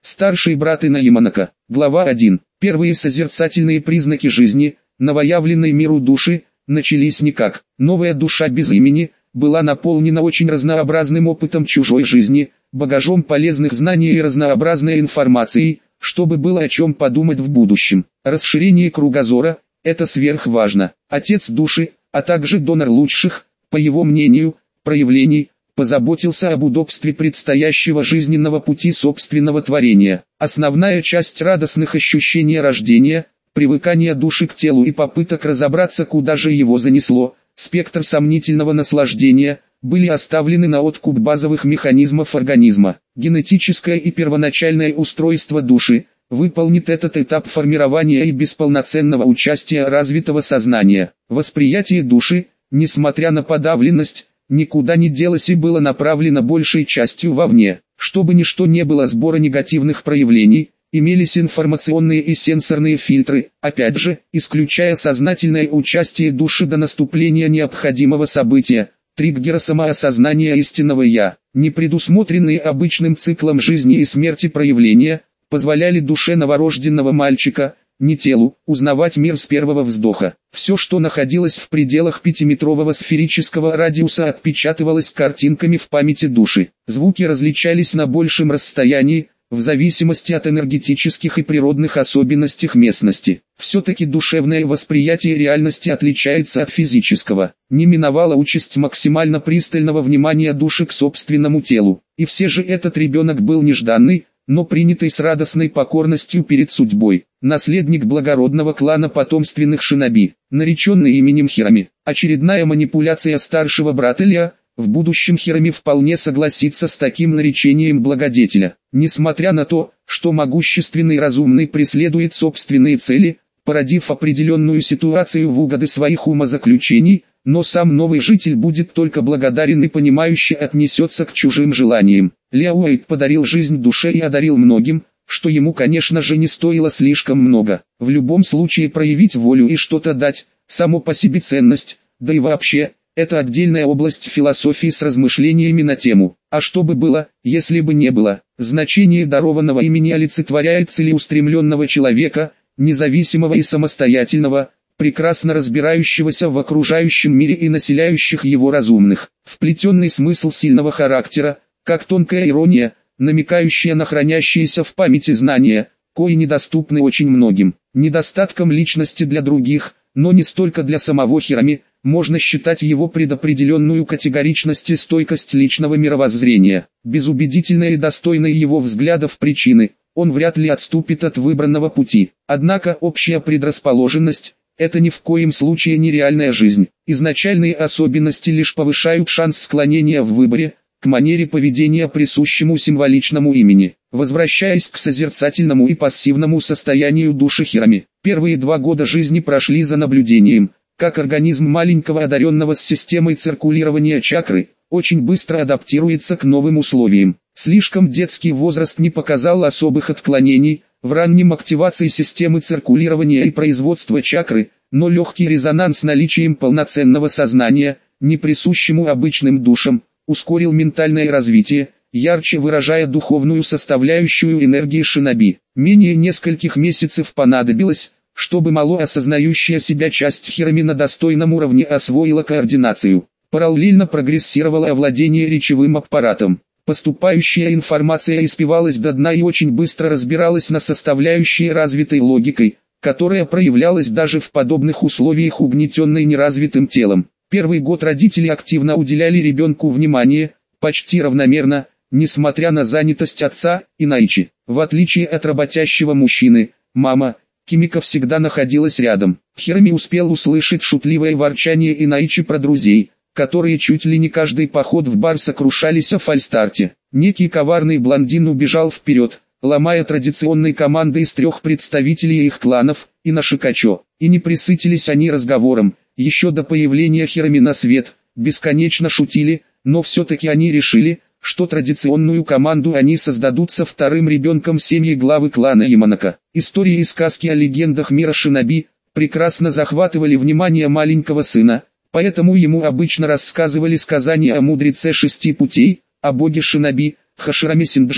Старший брат Ина Яманака. Глава 1. Первые созерцательные признаки жизни, новоявленной миру души, начались никак. Новая душа без имени, была наполнена очень разнообразным опытом чужой жизни, багажом полезных знаний и разнообразной информацией, чтобы было о чем подумать в будущем. Расширение кругозора – это сверхважно. Отец души, а также донор лучших, по его мнению, проявлений, позаботился об удобстве предстоящего жизненного пути собственного творения. Основная часть радостных ощущений рождения, привыкания души к телу и попыток разобраться, куда же его занесло, спектр сомнительного наслаждения, были оставлены на откуп базовых механизмов организма. Генетическое и первоначальное устройство души выполнит этот этап формирования и без полноценного участия развитого сознания. Восприятие души, несмотря на подавленность, никуда не делось и было направлено большей частью вовне. Чтобы ничто не было сбора негативных проявлений, имелись информационные и сенсорные фильтры, опять же, исключая сознательное участие души до наступления необходимого события, триггера самоосознания истинного «я». Не предусмотренные обычным циклом жизни и смерти проявления, позволяли душе новорожденного мальчика, не телу, узнавать мир с первого вздоха. Все, что находилось в пределах 5-метрового сферического радиуса, отпечатывалось картинками в памяти души. Звуки различались на большем расстоянии, в зависимости от энергетических и природных особенностей местности. Все-таки душевное восприятие реальности отличается от физического. Не миновала участь максимально пристального внимания души к собственному телу. И все же этот ребенок был нежданный, но принятый с радостной покорностью перед судьбой. Наследник благородного клана потомственных шиноби, нареченный именем Хирами. Очередная манипуляция старшего брата Ля. В будущем Хирами вполне согласится с таким наречением благодетеля. Несмотря на то, что могущественный разумный преследует собственные цели, породив определенную ситуацию в угоды своих умозаключений, но сам новый житель будет только благодарен и понимающе отнесется к чужим желаниям. Ляо Уэйд подарил жизнь душе и одарил многим, что ему, конечно же, не стоило слишком много. В любом случае проявить волю и что-то дать, само по себе ценность, да и вообще, это отдельная область философии с размышлениями на тему «А что бы было, если бы не было?». Значение дарованного имени олицетворяет целеустремленного человека, независимого и самостоятельного, прекрасно разбирающегося в окружающем мире и населяющих его разумных. Вплетенный смысл сильного характера, как тонкая ирония, намекающая на хранящиеся в памяти знания, кои недоступны очень многим. Недостатком личности для других, но не столько для самого Хирами, можно считать его предопределенную категоричность и стойкость личного мировоззрения. Без убедительной и достойной его взглядов причины, он вряд ли отступит от выбранного пути. Однако общая предрасположенность – это ни в коем случае не реальная жизнь. Изначальные особенности лишь повышают шанс склонения в выборе, к манере поведения присущему символичному имени. Возвращаясь к созерцательному и пассивному состоянию души Хирами, первые 2 года жизни прошли за наблюдением, как организм маленького одаренного с системой циркулирования чакры, очень быстро адаптируется к новым условиям. Слишком детский возраст не показал особых отклонений в раннем активации системы циркулирования и производства чакры, но легкий резонанс с наличием полноценного сознания, не присущему обычным душам, ускорил ментальное развитие, ярче выражая духовную составляющую энергии шиноби. Менее нескольких месяцев понадобилось, чтобы мало осознающая себя часть Хирами на достойном уровне освоила координацию. Параллельно прогрессировало овладение речевым аппаратом. Поступающая информация испевалась до дна и очень быстро разбиралась на составляющие развитой логикой, которая проявлялась даже в подобных условиях угнетенной неразвитым телом. Первый год родители активно уделяли ребенку внимание, почти равномерно, несмотря на занятость отца, Инаичи. В отличие от работящего мужчины, мама, Кимика всегда находилась рядом. Хирами успел услышать шутливое ворчание Инаичи про друзей, которые чуть ли не каждый поход в бар сокрушались о фальстарте. Некий коварный блондин убежал вперед, ломая традиционной команды из 3 представителей их кланов, и на Шикачо. И не присытились они разговором, еще до появления Хирами на свет, бесконечно шутили, но все-таки они решили, что традиционную команду они создадут со вторым ребенком семьи главы клана Яманака. Истории и сказки о легендах мира шиноби прекрасно захватывали внимание маленького сына, поэтому ему обычно рассказывали сказания о мудреце 6 путей, о боге шиноби, Хашираме Синджу,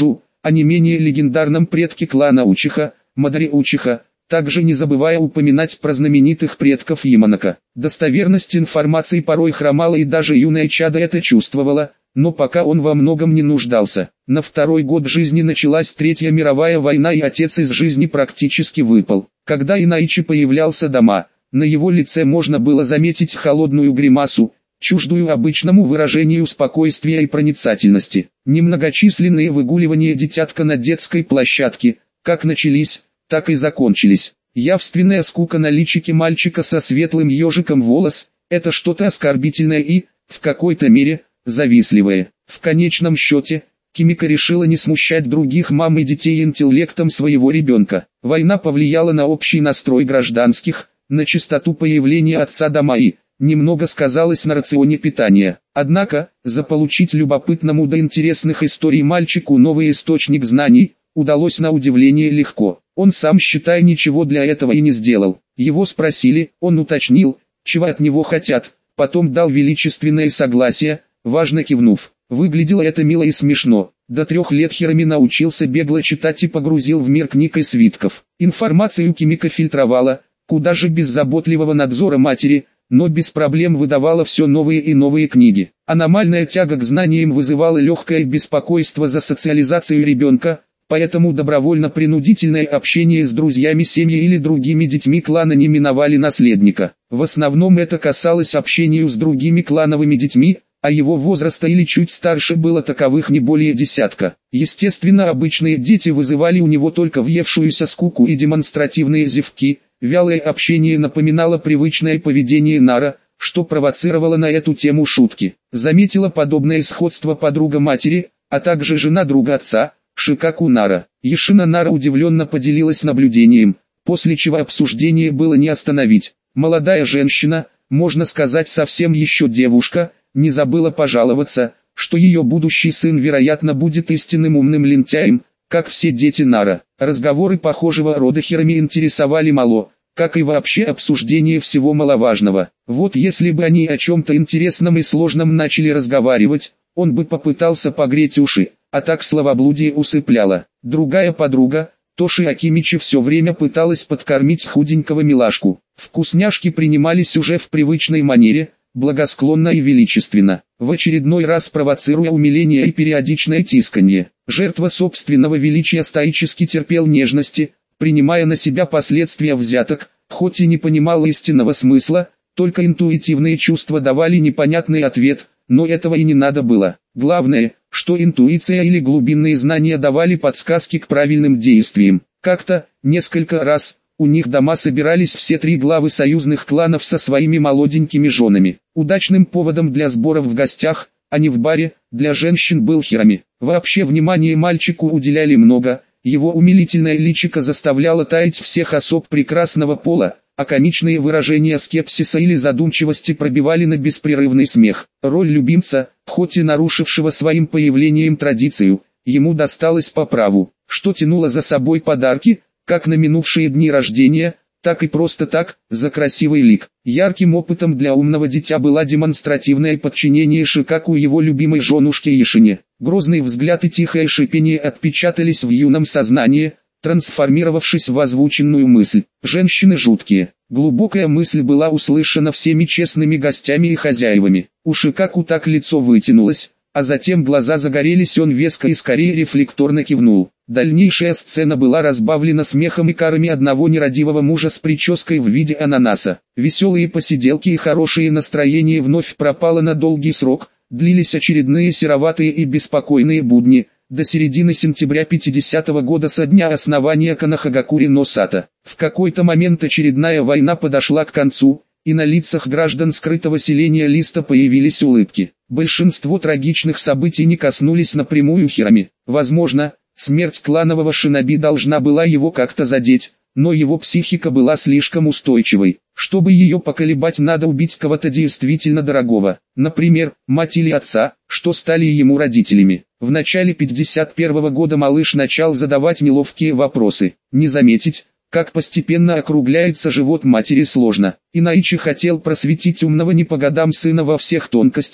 о не менее легендарном предке клана Учиха, Мадари Учиха, также не забывая упоминать про знаменитых предков Яманака. Достоверность информации порой хромала, и даже юное чадо это чувствовало, но пока он во многом не нуждался. На второй год жизни началась Третья мировая война, и отец из жизни практически выпал. Когда Инаичи появлялся дома, на его лице можно было заметить холодную гримасу, чуждую обычному выражению спокойствия и проницательности. Немногочисленные выгуливания дитятка на детской площадке, как начались, так и закончились. Явственная скука на личике мальчика со светлым ежиком волос – это что-то оскорбительное и, в какой-то мере, завистливое. В конечном счете, Кимика решила не смущать других мам и детей интеллектом своего ребенка. Война повлияла на общий настрой гражданских, на частоту появления отца дома и немного сказалось на рационе питания. Однако, заполучить любопытному до интересных историй мальчику новый источник знаний удалось на удивление легко. Он сам, считай, ничего для этого и не сделал. Его спросили, он уточнил, чего от него хотят, потом дал величественное согласие, важно кивнув. Выглядело это мило и смешно. До 3 лет Хироми научился бегло читать и погрузил в мир книг и свитков. Информацию Кимика фильтровала, куда же без заботливого надзора матери, но без проблем выдавала все новые и новые книги. Аномальная тяга к знаниям вызывала легкое беспокойство за социализацию ребенка, поэтому добровольно-принудительное общение с друзьями семьи или другими детьми клана не миновали наследника. В основном это касалось общения с другими клановыми детьми, а его возраста или чуть старше было таковых не более десятка. Естественно, обычные дети вызывали у него только въевшуюся скуку и демонстративные зевки. Вялое общение напоминало привычное поведение Нара, что провоцировало на эту тему шутки. Заметила подобное сходство подруга матери, а также жена друга отца, Шикаку Нара. Ешина Нара удивленно поделилась наблюдением, после чего обсуждение было не остановить. Молодая женщина, можно сказать совсем еще девушка, не забыла пожаловаться, что ее будущий сын вероятно будет истинным умным лентяем, как все дети Нара. Разговоры похожего рода Хироми интересовали мало, как и вообще обсуждение всего маловажного. Вот если бы они о чем-то интересном и сложном начали разговаривать, он бы попытался погреть уши, а так словоблудие усыпляло. Другая подруга, Тоши Акимичи, все время пыталась подкормить худенького милашку. Вкусняшки принимались уже в привычной манере, благосклонно и величественно, в очередной раз провоцируя умиление и периодичное тисканье. Жертва собственного величия стоически терпел нежности, принимая на себя последствия взяток, хоть и не понимал истинного смысла, только интуитивные чувства давали непонятный ответ, но этого и не надо было. Главное, что интуиция или глубинные знания давали подсказки к правильным действиям. Как-то, несколько раз, у них дома собирались все 3 главы союзных кланов со своими молоденькими женами. Удачным поводом для сборов в гостях, а не в баре, для женщин был Хироми. Вообще внимание мальчику уделяли много, его умилительное личико заставляло таять всех особ прекрасного пола, а комичные выражения скепсиса или задумчивости пробивали на беспрерывный смех. Роль любимца, хоть и нарушившего своим появлением традицию, ему досталась по праву, что тянуло за собой подарки, как на минувшие дни рождения, так и просто так, за красивый лик. Ярким опытом для умного дитя было демонстративное подчинение Шикаку его любимой женушке Ешине. Грозный взгляд и тихое шипение отпечатались в юном сознании, трансформировавшись в озвученную мысль. Женщины жуткие. Глубокая мысль была услышана всеми честными гостями и хозяевами. У Шикаку так лицо вытянулось, а затем глаза загорелись, он веско и скорее рефлекторно кивнул. Дальнейшая сцена была разбавлена смехом и карами одного нерадивого мужа с прической в виде ананаса. Веселые посиделки и хорошее настроение вновь пропало на долгий срок, длились очередные сероватые и беспокойные будни, до середины сентября 50-го года со дня основания Канахагакури-но-Сата. В какой-то момент очередная война подошла к концу, и на лицах граждан скрытого селения Листа появились улыбки. Большинство трагичных событий не коснулись напрямую Хироми. Возможно, смерть кланового шиноби должна была его как-то задеть, но его психика была слишком устойчивой. Чтобы ее поколебать, надо убить кого-то действительно дорогого. Например, мать или отца, что стали ему родителями. В начале 51-го года малыш начал задавать неловкие вопросы. Не заметить, как постепенно округляется живот матери, сложно. Инаичи хотел просветить умного не по годам сына во всех тонкостях,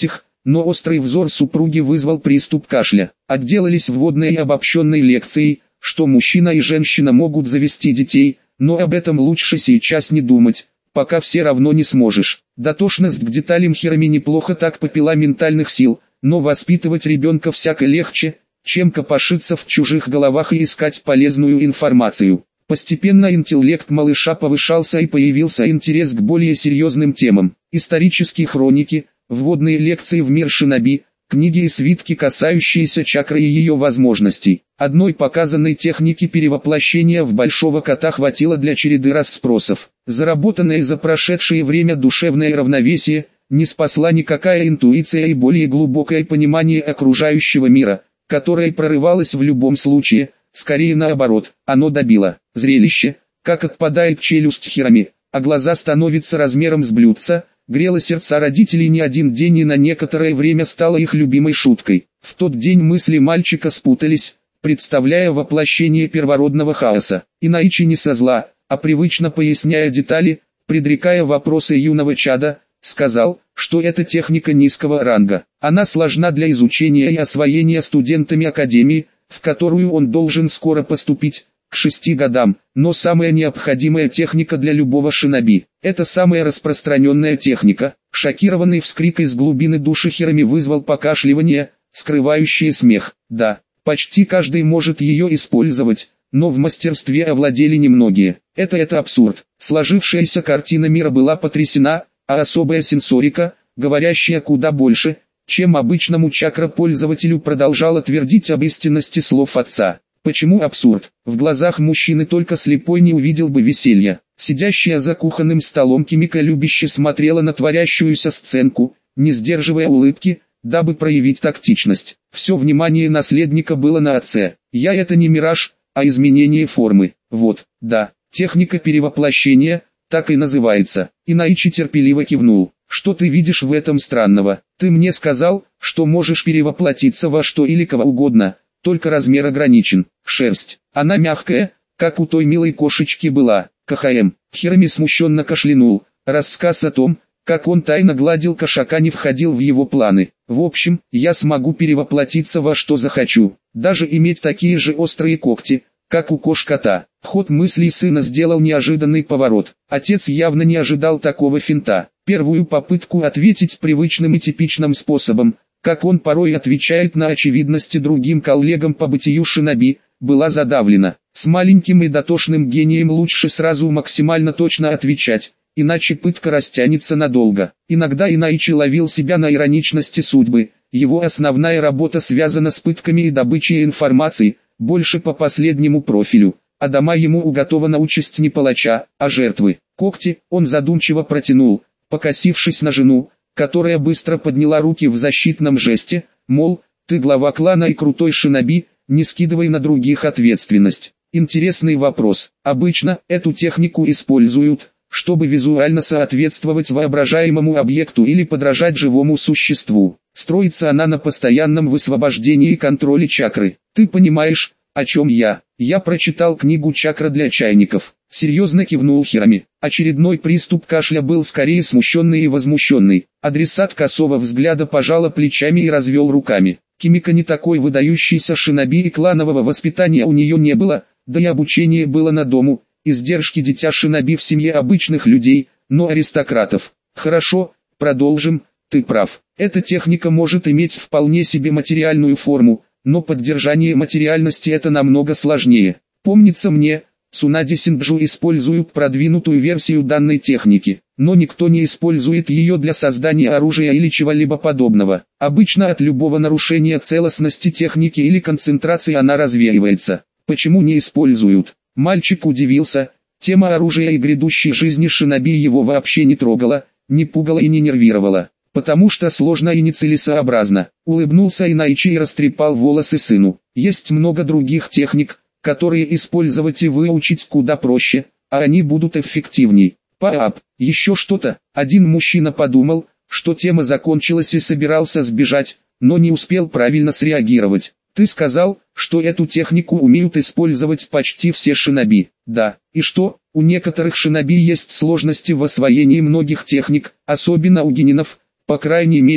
но острый взор супруги вызвал приступ кашля. Отделались вводной и обобщенной лекцией, что мужчина и женщина могут завести детей, но об этом лучше сейчас не думать, пока все равно не сможешь. Дотошность к деталям Хироми неплохо так попила ментальных сил, но воспитывать ребенка всяко легче, чем копошиться в чужих головах и искать полезную информацию. Постепенно интеллект малыша повышался и появился интерес к более серьезным темам. Исторические хроники, вводные лекции в мир шиноби, книги и свитки, касающиеся чакры и ее возможностей. Одной показанной техники перевоплощения в большого кота хватило для череды расспросов. Заработанное за прошедшее время душевное равновесие не спасла никакая интуиция и более глубокое понимание окружающего мира, которое прорывалось в любом случае, скорее наоборот, оно добило. Зрелище, как отпадает челюсть Хироми, а глаза становятся размером с блюдца, грело сердца родителей не один день и на некоторое время стало их любимой шуткой. В тот день мысли мальчика спутались, представляя воплощение первородного хаоса. Инаичи не со зла, а привычно поясняя детали, предрекая вопросы юного чада, сказал, что это техника низкого ранга. Она сложна для изучения и освоения студентами академии, в которую он должен скоро поступить, к 6 годам, но самая необходимая техника для любого шиноби. Это самая распространенная техника. Шокированный вскрик из глубины души Хироми вызвал покашливание, скрывающее смех. Да, почти каждый может ее использовать, но в мастерстве овладели немногие. Это абсурд. Сложившаяся картина мира была потрясена, а особая сенсорика, говорящая куда больше, чем обычному чакра-пользователю, продолжала твердить об истинности слов отца. Почему абсурд? В глазах мужчины только слепой не увидел бы веселья. Сидящая за кухонным столом Кимика любяще смотрела на творящуюся сценку, не сдерживая улыбки, дабы проявить тактичность. Все внимание наследника было на отце. Это не мираж, а изменение формы. Вот, да, техника перевоплощения, так и называется. Инаичи терпеливо кивнул. Что ты видишь в этом странного? Ты мне сказал, что можешь перевоплотиться во что или кого угодно, только размер ограничен. Шерсть. Она мягкая, как у той милой кошечки была. КХМ. Хироми смущенно кашлянул. Рассказ о том, как он тайно гладил кошака, не входил в его планы. В общем, я смогу перевоплотиться во что захочу, даже иметь такие же острые когти, как у кота. Ход мыслей сына сделал неожиданный поворот. Отец явно не ожидал такого финта. Первую попытку ответить привычным и типичным способом, как он порой отвечает на очевидности другим коллегам по бытию шиноби, была задавлена. С маленьким и дотошным гением лучше сразу максимально точно отвечать, иначе пытка растянется надолго. Иногда Инаичи ловил себя на ироничности судьбы. Его основная работа связана с пытками и добычей информации, больше по последнему профилю, а дома ему уготована участь не палача, а жертвы. Когти он задумчиво протянул, покосившись на жену, которая быстро подняла руки в защитном жесте, мол, ты глава клана и крутой шиноби, не скидывай на других ответственность. Интересный вопрос. Обычно эту технику используют, чтобы визуально соответствовать воображаемому объекту или подражать живому существу. Строится она на постоянном высвобождении и контроле чакры. Ты понимаешь, о чем я? Я прочитал книгу «Чакра для чайников». Серьезно кивнул Хироми. Очередной приступ кашля был скорее смущенный и возмущенный. Адресат косого взгляда пожала плечами и развел руками. Кимика не такой выдающийся шиноби, и кланового воспитания у нее не было, да и обучение было на дому. Издержки дитя шиноби в семье обычных людей, но аристократов. Хорошо, продолжим, ты прав. Эта техника может иметь вполне себе материальную форму, но поддержание материальности это намного сложнее. Помнится мне, Цунади Синджу используют продвинутую версию данной техники, но никто не использует ее для создания оружия или чего-либо подобного. Обычно от любого нарушения целостности техники или концентрации она развеивается. Почему не используют? Мальчик удивился. Тема оружия и грядущей жизни шиноби его вообще не трогала, не пугала и не нервировала. Потому что сложно и нецелесообразно. Улыбнулся Инаичи и растрепал волосы сыну. Есть много других техник, которые использовать и выучить куда проще, а они будут эффективней. Пап, еще что-то? Один мужчина подумал, что тема закончилась и собирался сбежать, но не успел правильно среагировать. Ты сказал, что эту технику умеют использовать почти все шиноби. Да, и что? У некоторых шиноби есть сложности в освоении многих техник, особенно у генинов. По крайней мере,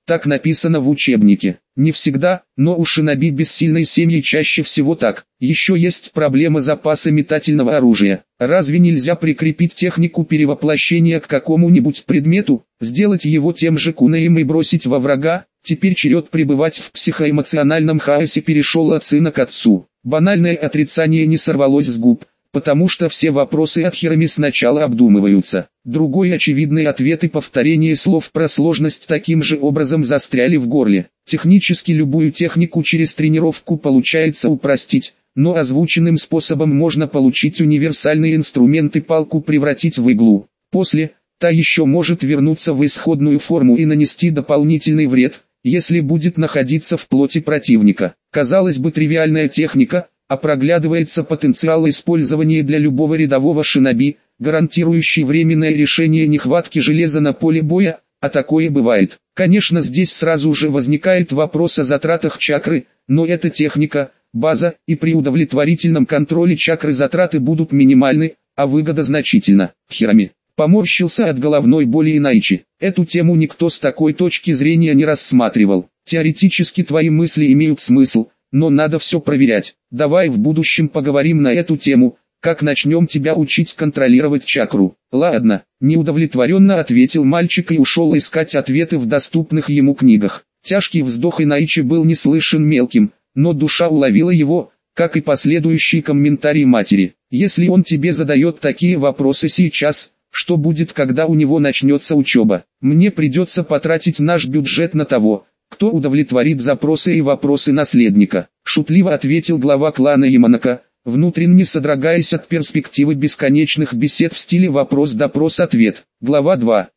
Так написано в учебнике. Не всегда, но у шиноби без сильной семьи чаще всего так. Еще есть проблема запаса метательного оружия. Разве нельзя прикрепить технику перевоплощения к какому-нибудь предмету, сделать его тем же кунеем и бросить во врага? Теперь черед пребывать в психоэмоциональном хаосе перешел от сына к отцу. Банальное отрицание не сорвалось с губ, потому что все вопросы от Хироми сначала обдумываются. Другой очевидный ответ и повторение слов про сложность таким же образом застряли в горле. Технически любую технику через тренировку получается упростить, но озвученным способом можно получить универсальный инструмент и палку превратить в иглу. После, та еще может вернуться в исходную форму и нанести дополнительный вред, если будет находиться в плоти противника. Казалось бы, тривиальная техника, а проглядывается потенциал использования для любого рядового шиноби, гарантирующий временное решение нехватки железа на поле боя, а такое бывает. Конечно, здесь сразу же возникает вопрос о затратах чакры, но эта техника, база, и при удовлетворительном контроле чакры затраты будут минимальны, а выгода значительна. Хироми поморщился от головной боли Инайчи. Эту тему никто с такой точки зрения не рассматривал. Теоретически твои мысли имеют смысл, но надо все проверять. Давай в будущем поговорим на эту тему, как начнем тебя учить контролировать чакру. Ладно, неудовлетворенно ответил мальчик и ушел искать ответы в доступных ему книгах. Тяжкий вздох Инайчи был не слышен мелким, но душа уловила его, как и последующие комментарии матери. Если он тебе задает такие вопросы сейчас, что будет, когда у него начнется учеба? Мне придется потратить наш бюджет на того, кто удовлетворит запросы и вопросы наследника, шутливо ответил глава клана Яманака, внутренне содрогаясь от перспективы бесконечных бесед в стиле вопрос-допрос-ответ. Глава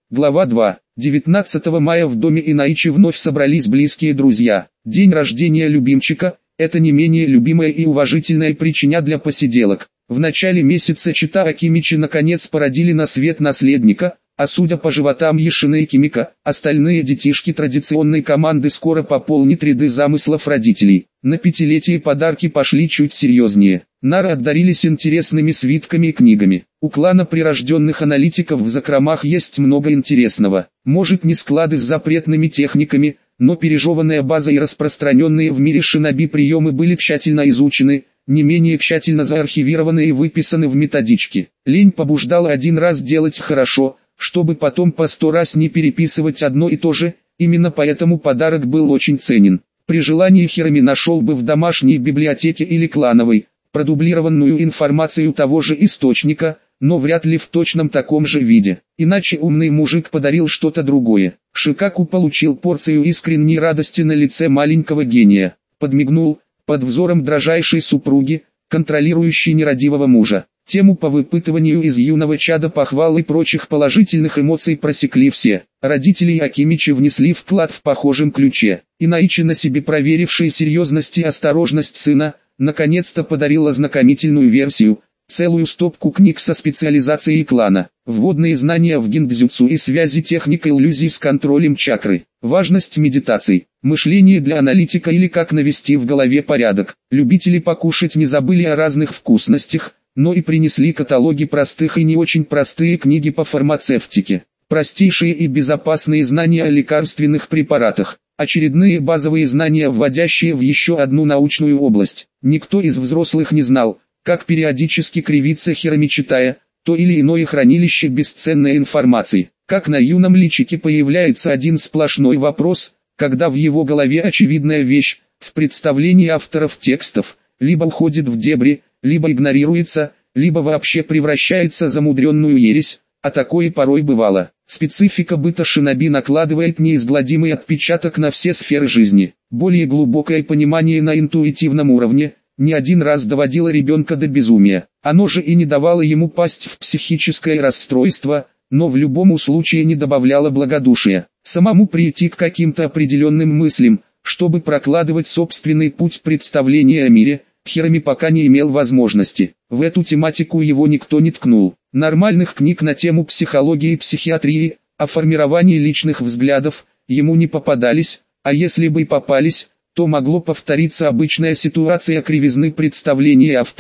2. 19 мая в доме Инайчи вновь собрались близкие друзья. День рождения любимчика – это не менее любимая и уважительная причина для посиделок. В начале месяца Чита Акимичи наконец породили на свет наследника, а судя по животам Ешины и Кимика, остальные детишки традиционной команды скоро пополнят ряды замыслов родителей. На пятилетие подарки пошли чуть серьезнее. Нары отдарились интересными свитками и книгами. У клана прирожденных аналитиков в закромах есть много интересного. Может, не склады с запретными техниками, но пережеванная база и распространенные в мире шиноби приемы были тщательно изучены, не менее тщательно заархивированы и выписаны в методичке. Лень побуждала один раз делать хорошо, чтобы потом по 100 раз не переписывать одно и то же, именно поэтому подарок был очень ценен. При желании Хироми нашел бы в домашней библиотеке или клановой, продублированную информацию того же источника, но вряд ли в точном таком же виде. Иначе умный мужик подарил что-то другое. Шикаку получил порцию искренней радости на лице маленького гения. Подмигнул, под взором дрожайшей супруги, контролирующей нерадивого мужа. Тему по выпытыванию из юного чада похвал и прочих положительных эмоций просекли все. Родители Акимичи внесли вклад в похожем ключе. Инайчи, на себе проверивший серьезность и осторожность сына, наконец-то подарил ознакомительную версию, целую стопку книг со специализацией клана, вводные знания в гиндзюцу и связи техник иллюзий с контролем чакры, важность медитаций, мышление для аналитика или как навести в голове порядок. Любители покушать не забыли о разных вкусностях, но и принесли каталоги простых и не очень простые книги по фармацевтике, простейшие и безопасные знания о лекарственных препаратах, очередные базовые знания, вводящие в еще одну научную область. Никто из взрослых не знал, как периодически кривится Хироми, читая то или иное хранилище бесценной информации, как на юном личике появляется один сплошной вопрос, когда в его голове очевидная вещь, в представлении авторов текстов, либо уходит в дебри, либо игнорируется, либо вообще превращается в замудренную ересь, а такое порой бывало. Специфика быта шиноби накладывает неизгладимый отпечаток на все сферы жизни. Более глубокое понимание на интуитивном уровне не один раз доводило ребенка до безумия. Оно же и не давало ему пасть в психическое расстройство, но в любом случае не добавляло благодушия. Самому прийти к каким-то определенным мыслям, чтобы прокладывать собственный путь представления о мире, Хироми пока не имел возможности. В эту тематику его никто не ткнул. Нормальных книг на тему психологии и психиатрии, о формировании личных взглядов, ему не попадались, а если бы и попались, то могло повториться обычная ситуация кривизны представления автора,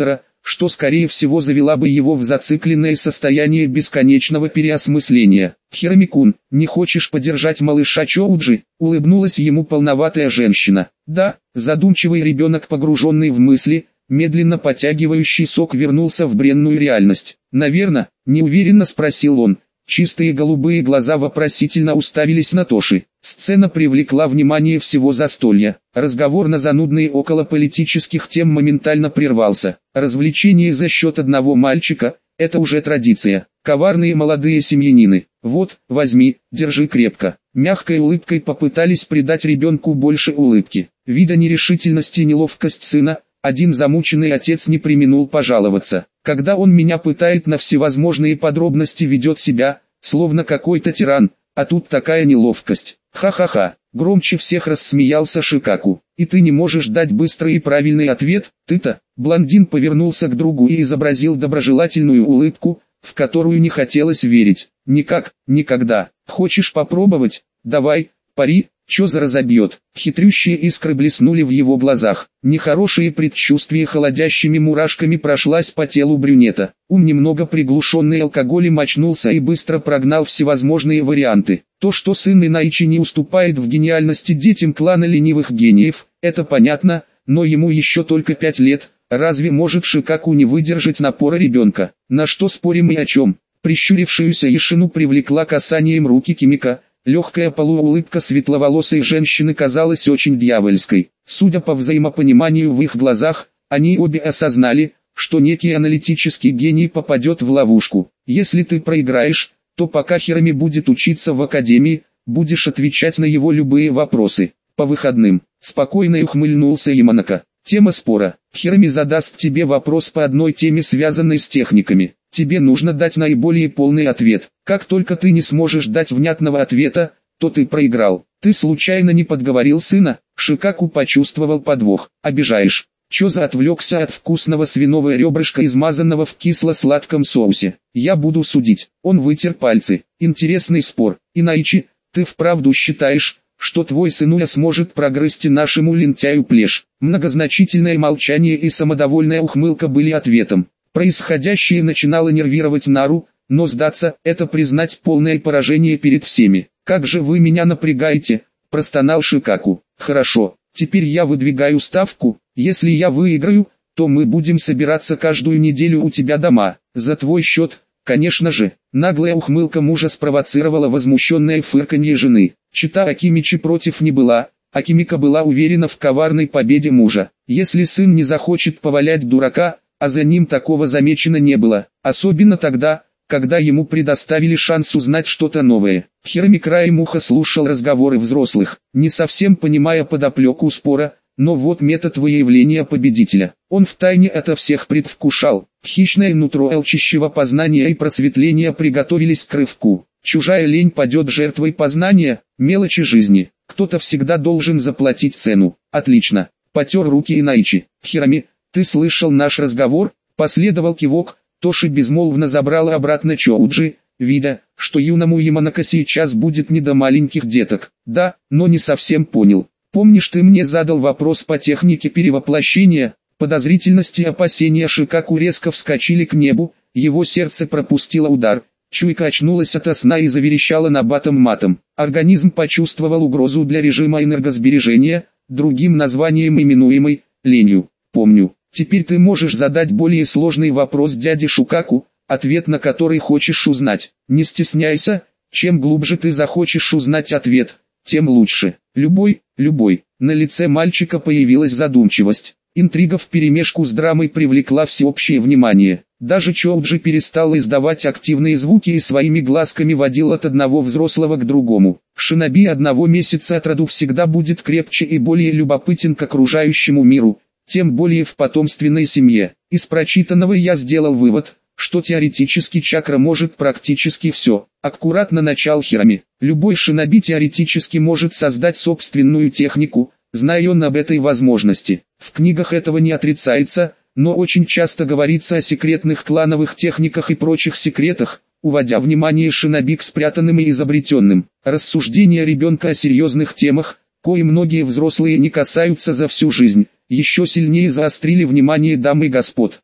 что скорее всего завела бы его в зацикленное состояние бесконечного переосмысления. «Хироми-кун, не хочешь подержать малыша Чоуджи?» — улыбнулась ему полноватая женщина. «Да». Задумчивый ребенок, погруженный в мысли, медленно потягивающий сок, вернулся в бренную реальность. «Наверно?» — неуверенно спросил он. Чистые голубые глаза вопросительно уставились на Тоши. Сцена привлекла внимание всего застолья. Разговор на занудные околополитических тем моментально прервался. Развлечение за счет одного мальчика – это уже традиция. Коварные молодые семьянины. «Вот, возьми, держи крепко». Мягкой улыбкой попытались придать ребенку больше улыбки. Видя нерешительность и неловкость сына, один замученный отец не преминул пожаловаться. «Когда он меня пытает на всевозможные подробности, ведет себя, словно какой-то тиран, а тут такая неловкость. Ха-ха-ха». Громче всех рассмеялся Шикаку. «И ты не можешь дать быстрый и правильный ответ, ты-то?» Блондин повернулся к другу и изобразил доброжелательную улыбку, в которую не хотелось верить. «Никак, никогда. Хочешь попробовать? Давай, пари». Чоза разобьет. Хитрющие искры блеснули в его глазах. Нехорошие предчувствия холодящими мурашками прошлась по телу брюнета. Ум, немного приглушенный алкоголем, очнулся и быстро прогнал всевозможные варианты. То, что сын Инаичи не уступает в гениальности детям клана ленивых гениев, это понятно, но ему еще только 5 лет. Разве может Шикаку не выдержать напора ребенка? На что спорим и о чем? Прищурившуюся Ишину привлекла касанием руки Кимика. Легкая полуулыбка светловолосой женщины казалась очень дьявольской. Судя по взаимопониманию в их глазах, они обе осознали, что некий аналитический гений попадет в ловушку. «Если ты проиграешь, то пока Хироми будет учиться в академии, будешь отвечать на его любые вопросы. По выходным». Спокойно ухмыльнулся Яманака. «Тема спора. Хироми задаст тебе вопрос по одной теме, связанной с техниками. Тебе нужно дать наиболее полный ответ. Как только ты не сможешь дать внятного ответа, то ты проиграл. Ты случайно не подговорил сына?» Шикаку почувствовал подвох. «Обижаешь». Чоза отвлекся от вкусного свиного ребрышка, измазанного в кисло-сладком соусе. «Я буду судить». Он вытер пальцы. «Интересный спор. Инаичи, ты вправду считаешь, что твой сынуля сможет прогрызть нашему лентяю плешь?» Многозначительное молчание и самодовольная ухмылка были ответом. Происходящее начинало нервировать Нару, но сдаться – это признать полное поражение перед всеми. «Как же вы меня напрягаете», – простонал Шикаку. «Хорошо, теперь я выдвигаю ставку. Если я выиграю, то мы будем собираться каждую неделю у тебя дома. За твой счет, конечно же». Наглая ухмылка мужа спровоцировала возмущенное фырканье жены. Чита Акимичи против не была, Акимика была уверена в коварной победе мужа. Если сын не захочет повалять дурака, а за ним такого замечено не было, особенно тогда, когда ему предоставили шанс узнать что-то новое. Хироми краем уха слушал разговоры взрослых, не совсем понимая подоплеку спора, но вот метод выявления победителя. Он втайне ото всех предвкушал. Хищное нутро алчущего познания и просветления приготовились к рывку. Чужая лень падет жертвой познания, мелочи жизни. Кто-то всегда должен заплатить цену. Отлично. Потер руки Инаичи. «Хироми, ты слышал наш разговор?» Последовал кивок. Тоши безмолвно забрала обратно Чоуджи, видя, что юному Яманака сейчас будет не до маленьких деток. «Да, но не совсем понял. Помнишь, ты мне задал вопрос по технике перевоплощения?» Подозрительность и опасения Шикаку резко вскочили к небу, его сердце пропустило удар. Чуйка очнулась ото сна и заверещала набатом матом. Организм почувствовал угрозу для режима энергосбережения, другим названием именуемой ленью. «Помню. Теперь ты можешь задать более сложный вопрос дяде Шикаку, ответ на который хочешь узнать. Не стесняйся, чем глубже ты захочешь узнать ответ, тем лучше. Любой». На лице мальчика появилась задумчивость. Интрига вперемешку с драмой привлекла всеобщее внимание. Даже Чоуджи перестал издавать активные звуки и своими глазками водил от одного взрослого к другому. Шиноби одного месяца от роду всегда будет крепче и более любопытен к окружающему миру, тем более в потомственной семье. Из прочитанного я сделал вывод, что теоретически чакра может практически все. Аккуратно начал Хироми. Любой шиноби теоретически может создать собственную технику, зная он об этой возможности. В книгах этого не отрицается, но очень часто говорится о секретных клановых техниках и прочих секретах, уводя внимание шиноби к спрятанным и изобретенным. Рассуждения ребенка о серьезных темах, кои многие взрослые не касаются за всю жизнь, еще сильнее заострили внимание дам и господ.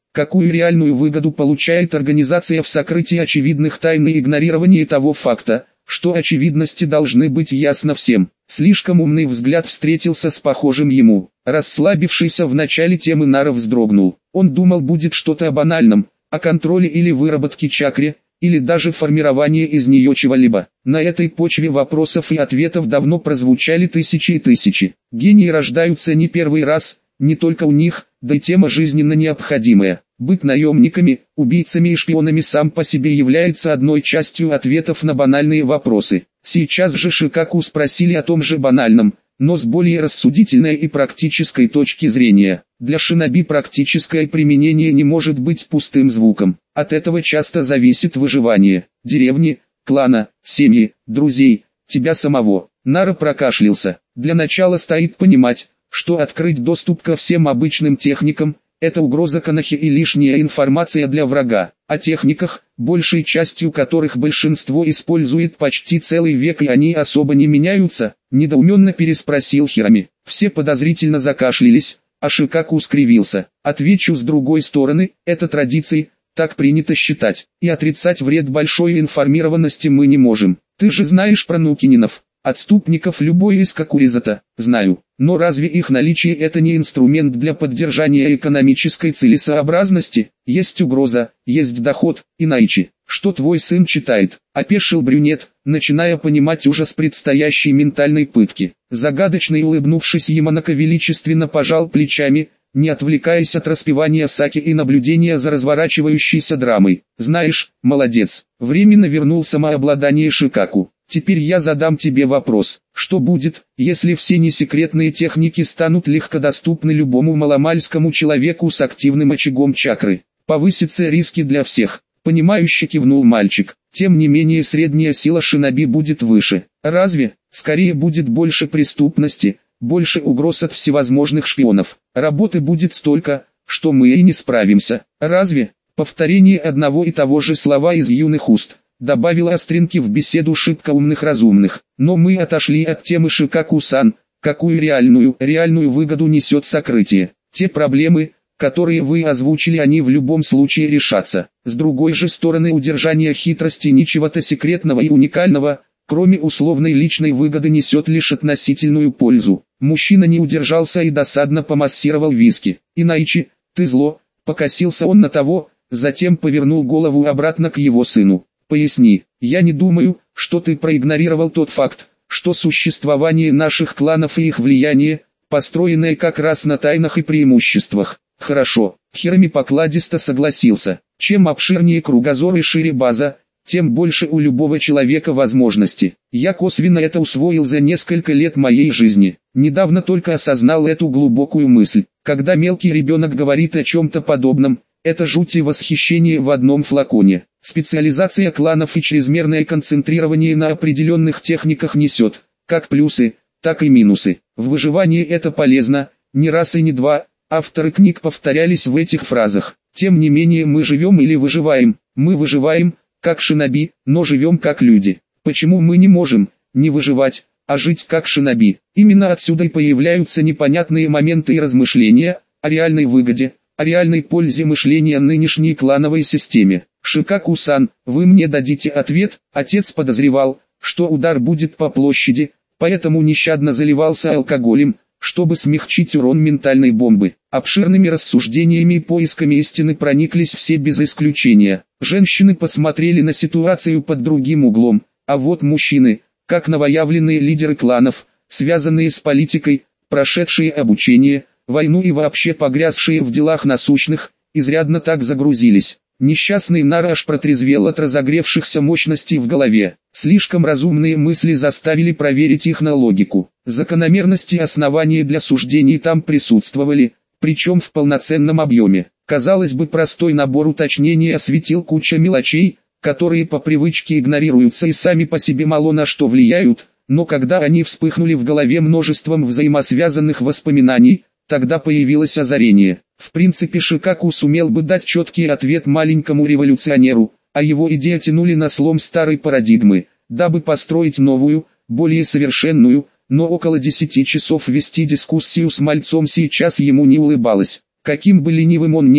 Какую реальную выгоду получает организация в сокрытии очевидных тайн и игнорировании того факта, что очевидности должны быть ясно всем? Слишком умный взгляд встретился с похожим ему. Расслабившийся в начале темы Нара вздрогнул. Он думал, будет что-то о банальном, о контроле или выработке чакры, или даже формировании из нее чего-либо. На этой почве вопросов и ответов давно прозвучали тысячи и тысячи. Гении рождаются не первый раз, не только у них, да и тема жизненно необходимая. Быть наемниками, убийцами и шпионами сам по себе является одной частью ответов на банальные вопросы. Сейчас же Шикаку спросили о том же банальном, но с более рассудительной и практической точки зрения. Для шиноби практическое применение не может быть пустым звуком. От этого часто зависит выживание деревни, клана, семьи, друзей, тебя самого. Нара прокашлялся. Для начала стоит понимать, что открыть доступ ко всем обычным техникам – это угроза Канахи и лишняя информация для врага. О техниках, большей частью которых большинство использует почти целый век и они особо не меняются, недоуменно переспросил Хирами. Все подозрительно закашлялись, а Шикаку скривился. Отвечу с другой стороны, это традиции, так принято считать, и отрицать вред большой информированности мы не можем. Ты же знаешь про нукининов, отступников любой из Какуризата. Знаю, но разве их наличие это не инструмент для поддержания экономической целесообразности? Есть угроза, есть доход, иначе. Что твой сын читает? Опешил брюнет, начиная понимать ужас предстоящей ментальной пытки. Загадочно улыбнувшись, Яманака величественно пожал плечами, не отвлекаясь от распевания саки и наблюдения за разворачивающейся драмой. Знаешь, молодец. Временно вернул самообладание Шикаку. Теперь я задам тебе вопрос. Что будет, если все несекретные техники станут легкодоступны любому маломальскому человеку с активным очагом чакры? Повысятся риски для всех. Понимающе кивнул мальчик. Тем не менее средняя сила шиноби будет выше. Разве? Скорее будет больше преступности, больше угроз от всевозможных шпионов. Работы будет столько, что мы и не справимся. Разве? Повторение одного и того же слова из юных уст добавила остринки в беседу шибко умных разумных. Но мы отошли от темы Шикаку-сан. Какую реальную выгоду несет сокрытие? Те проблемы, которые вы озвучили, они в любом случае решатся. С другой же стороны, удержание хитрости ничего-то секретного и уникального, кроме условной личной выгоды, несет лишь относительную пользу. Мужчина не удержался и досадно помассировал виски. Иначе, ты зло, покосился он на того, затем повернул голову обратно к его сыну. Поясни, я не думаю, что ты проигнорировал тот факт, что существование наших кланов и их влияние, построенное как раз на тайнах и преимуществах. Хорошо, Хирами покладисто согласился. Чем обширнее кругозор и шире база, тем больше у любого человека возможности. Я косвенно это усвоил за несколько лет моей жизни. Недавно только осознал эту глубокую мысль. Когда мелкий ребенок говорит о чем-то подобном, это жуть и восхищение в одном флаконе. Специализация кланов и чрезмерное концентрирование на определенных техниках несет как плюсы, так и минусы. В выживании это полезно, не раз и не два, авторы книг повторялись в этих фразах. Тем не менее мы живем или выживаем, мы выживаем, как шиноби, но живем как люди. Почему мы не можем, не выживать, а жить как шиноби? Именно отсюда и появляются непонятные моменты и размышления о реальной выгоде, о реальной пользе мышления нынешней клановой системе. Шикаку-сан, вы мне дадите ответ? Отец подозревал, что удар будет по площади, поэтому нещадно заливался алкоголем, чтобы смягчить урон ментальной бомбы. Обширными рассуждениями и поисками истины прониклись все без исключения. Женщины посмотрели на ситуацию под другим углом, а вот мужчины, как новоявленные лидеры кланов, связанные с политикой, прошедшие обучение, войну и вообще погрязшие в делах насущных, изрядно так загрузились. Несчастный Нара аж протрезвел от разогревшихся мощностей в голове. Слишком разумные мысли заставили проверить их на логику. Закономерности и основания для суждений там присутствовали, причем в полноценном объеме. Казалось бы, простой набор уточнений осветил куча мелочей, которые по привычке игнорируются и сами по себе мало на что влияют, но когда они вспыхнули в голове множеством взаимосвязанных воспоминаний, тогда появилось озарение. В принципе, Шикаку сумел бы дать четкий ответ маленькому революционеру, а его идеи тянули на слом старой парадигмы, дабы построить новую, более совершенную, но около 10 часов вести дискуссию с мальцом сейчас ему не улыбалось. Каким бы ленивым он не был,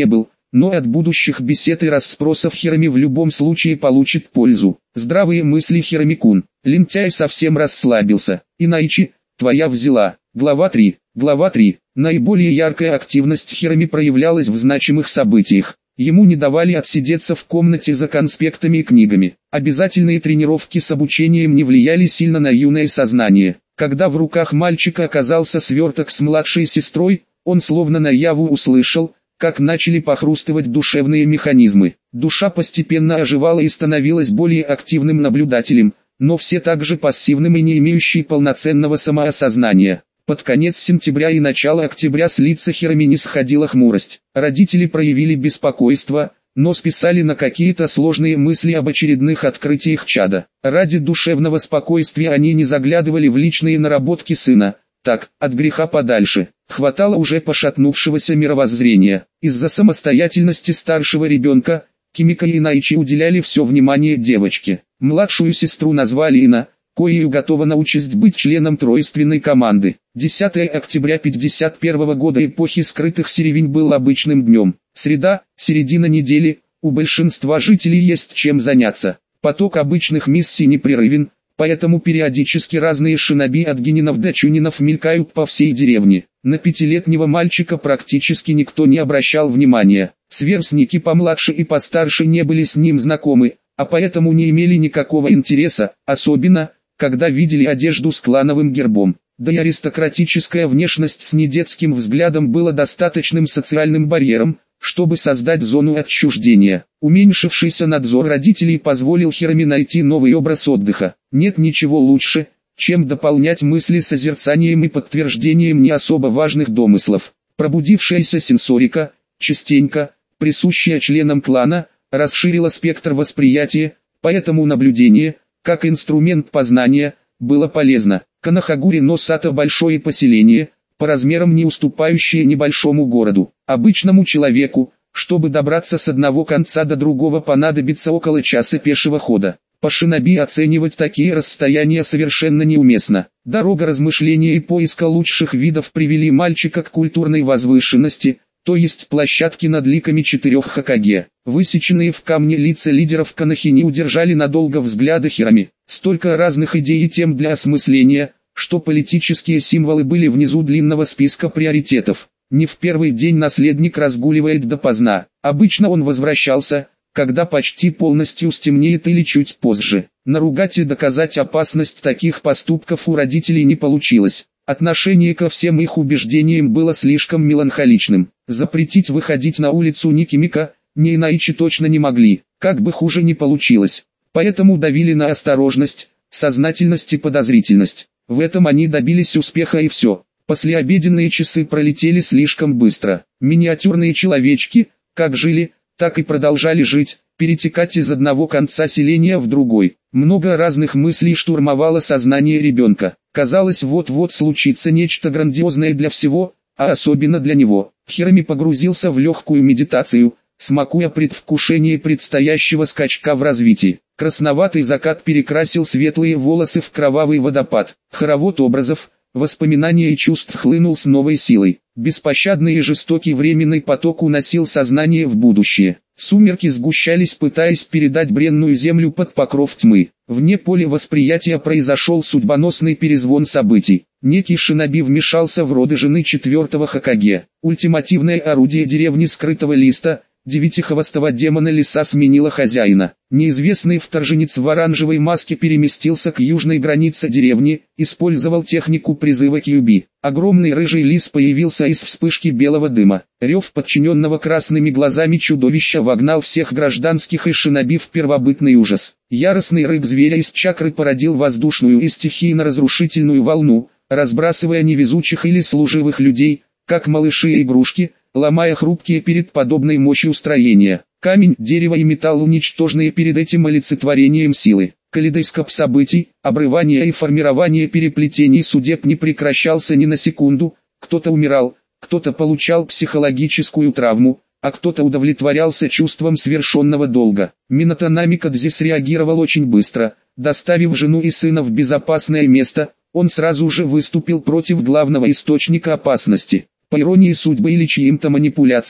но от будущих бесед и расспросов Хироми в любом случае получит пользу. Здравые мысли Хироми-кун. Лентяй совсем расслабился. Инаичи, твоя взяла. Глава 3. Глава 3. Наиболее яркая активность Хироми проявлялась в значимых событиях. Ему не давали отсидеться в комнате за конспектами и книгами. Обязательные тренировки с обучением не влияли сильно на юное сознание. Когда в руках мальчика оказался сверток с младшей сестрой, он словно наяву услышал, как начали похрустывать душевные механизмы. Душа постепенно оживала и становилась более активным наблюдателем, но все так же пассивным и не имеющий полноценного самоосознания. Под конец сентября и начало октября с лица Хироми не сходила хмурость. Родители проявили беспокойство, но списали на какие-то сложные мысли об очередных открытиях чада. Ради душевного спокойствия они не заглядывали в личные наработки сына. Так, от греха подальше. Хватало уже пошатнувшегося мировоззрения. Из-за самостоятельности старшего ребенка, Кимика и Инаичи уделяли все внимание девочке. Младшую сестру назвали Ина, коею готова на участь быть членом тройственной команды. 10 октября 1951 года эпохи скрытых сиревень был обычным днем. Среда, середина недели, у большинства жителей есть чем заняться. Поток обычных миссий непрерывен, поэтому периодически разные шиноби от генинов до чунинов мелькают по всей деревне. На 5-летнего мальчика практически никто не обращал внимания. Сверстники помладше и постарше не были с ним знакомы, а поэтому не имели никакого интереса, особенно, когда видели одежду с клановым гербом. Да и аристократическая внешность с недетским взглядом была достаточным социальным барьером, чтобы создать зону отчуждения. Уменьшившийся надзор родителей позволил Хироми найти новый образ отдыха. Нет ничего лучше, чем дополнять мысли созерцанием и подтверждением не особо важных домыслов. Пробудившаяся сенсорика, частенько, присущая членам клана, расширила спектр восприятия, поэтому наблюдение, как инструмент познания, было полезно. Канахагури но Сато большое поселение, по размерам не уступающее небольшому городу. Обычному человеку, чтобы добраться с одного конца до другого, понадобится около часа пешего хода. По шиноби оценивать такие расстояния совершенно неуместно. Дорога размышления и поиска лучших видов привели мальчика к культурной возвышенности, то есть площадке над ликами 4 Хокаге. Высеченные в камне лица лидеров Канахи не удержали надолго взгляда Хироми. Столько разных идей и тем для осмысления, что политические символы были внизу длинного списка приоритетов. Не в первый день наследник разгуливает допоздна. Обычно он возвращался, когда почти полностью стемнеет или чуть позже. Наругать и доказать опасность таких поступков у родителей не получилось. Отношение ко всем их убеждениям было слишком меланхоличным. Запретить выходить на улицу ни Кимика, ни Инаичи точно не могли, как бы хуже не получилось. Поэтому давили на осторожность, сознательность и подозрительность. В этом они добились успеха и все. Послеобеденные часы пролетели слишком быстро. Миниатюрные человечки, как жили, так и продолжали жить, перетекать из одного конца селения в другой. Много разных мыслей штурмовало сознание ребенка. Казалось, вот-вот случится нечто грандиозное для всего, а особенно для него. Хироми погрузился в легкую медитацию, смакуя предвкушение предстоящего скачка в развитии. Красноватый закат перекрасил светлые волосы в кровавый водопад. Хоровод образов, воспоминаний и чувств хлынул с новой силой. Беспощадный и жестокий временный поток уносил сознание в будущее. Сумерки сгущались, пытаясь передать бренную землю под покров тьмы. Вне поля восприятия произошел судьбоносный перезвон событий. Некий шиноби вмешался в роды жены 4-го Хокаге. Ультимативное орудие деревни Скрытого Листа, девятихвостого демона леса, сменило хозяина. Неизвестный вторженец в оранжевой маске переместился к южной границе деревни, использовал технику призыва Кьюби. Огромный рыжий лис появился из вспышки белого дыма. Рев подчиненного красными глазами чудовища вогнал всех гражданских и шиноби в первобытный ужас. Яростный рык зверя из чакры породил воздушную и стихийно-разрушительную волну, разбрасывая невезучих или служивых людей, как малыши и игрушки, ломая хрупкие перед подобной мощью строения. Камень, дерево и металл, уничтоженные перед этим олицетворением силы. Калейдоскоп событий, обрывания и формирования переплетений судеб не прекращался ни на секунду. Кто-то умирал, кто-то получал психологическую травму, а кто-то удовлетворялся чувством свершенного долга. Минотонами Кадзи среагировал очень быстро, доставив жену и сына в безопасное место. Он сразу же выступил против главного источника опасности. По иронии судьбы или чьим-то манипуляциям,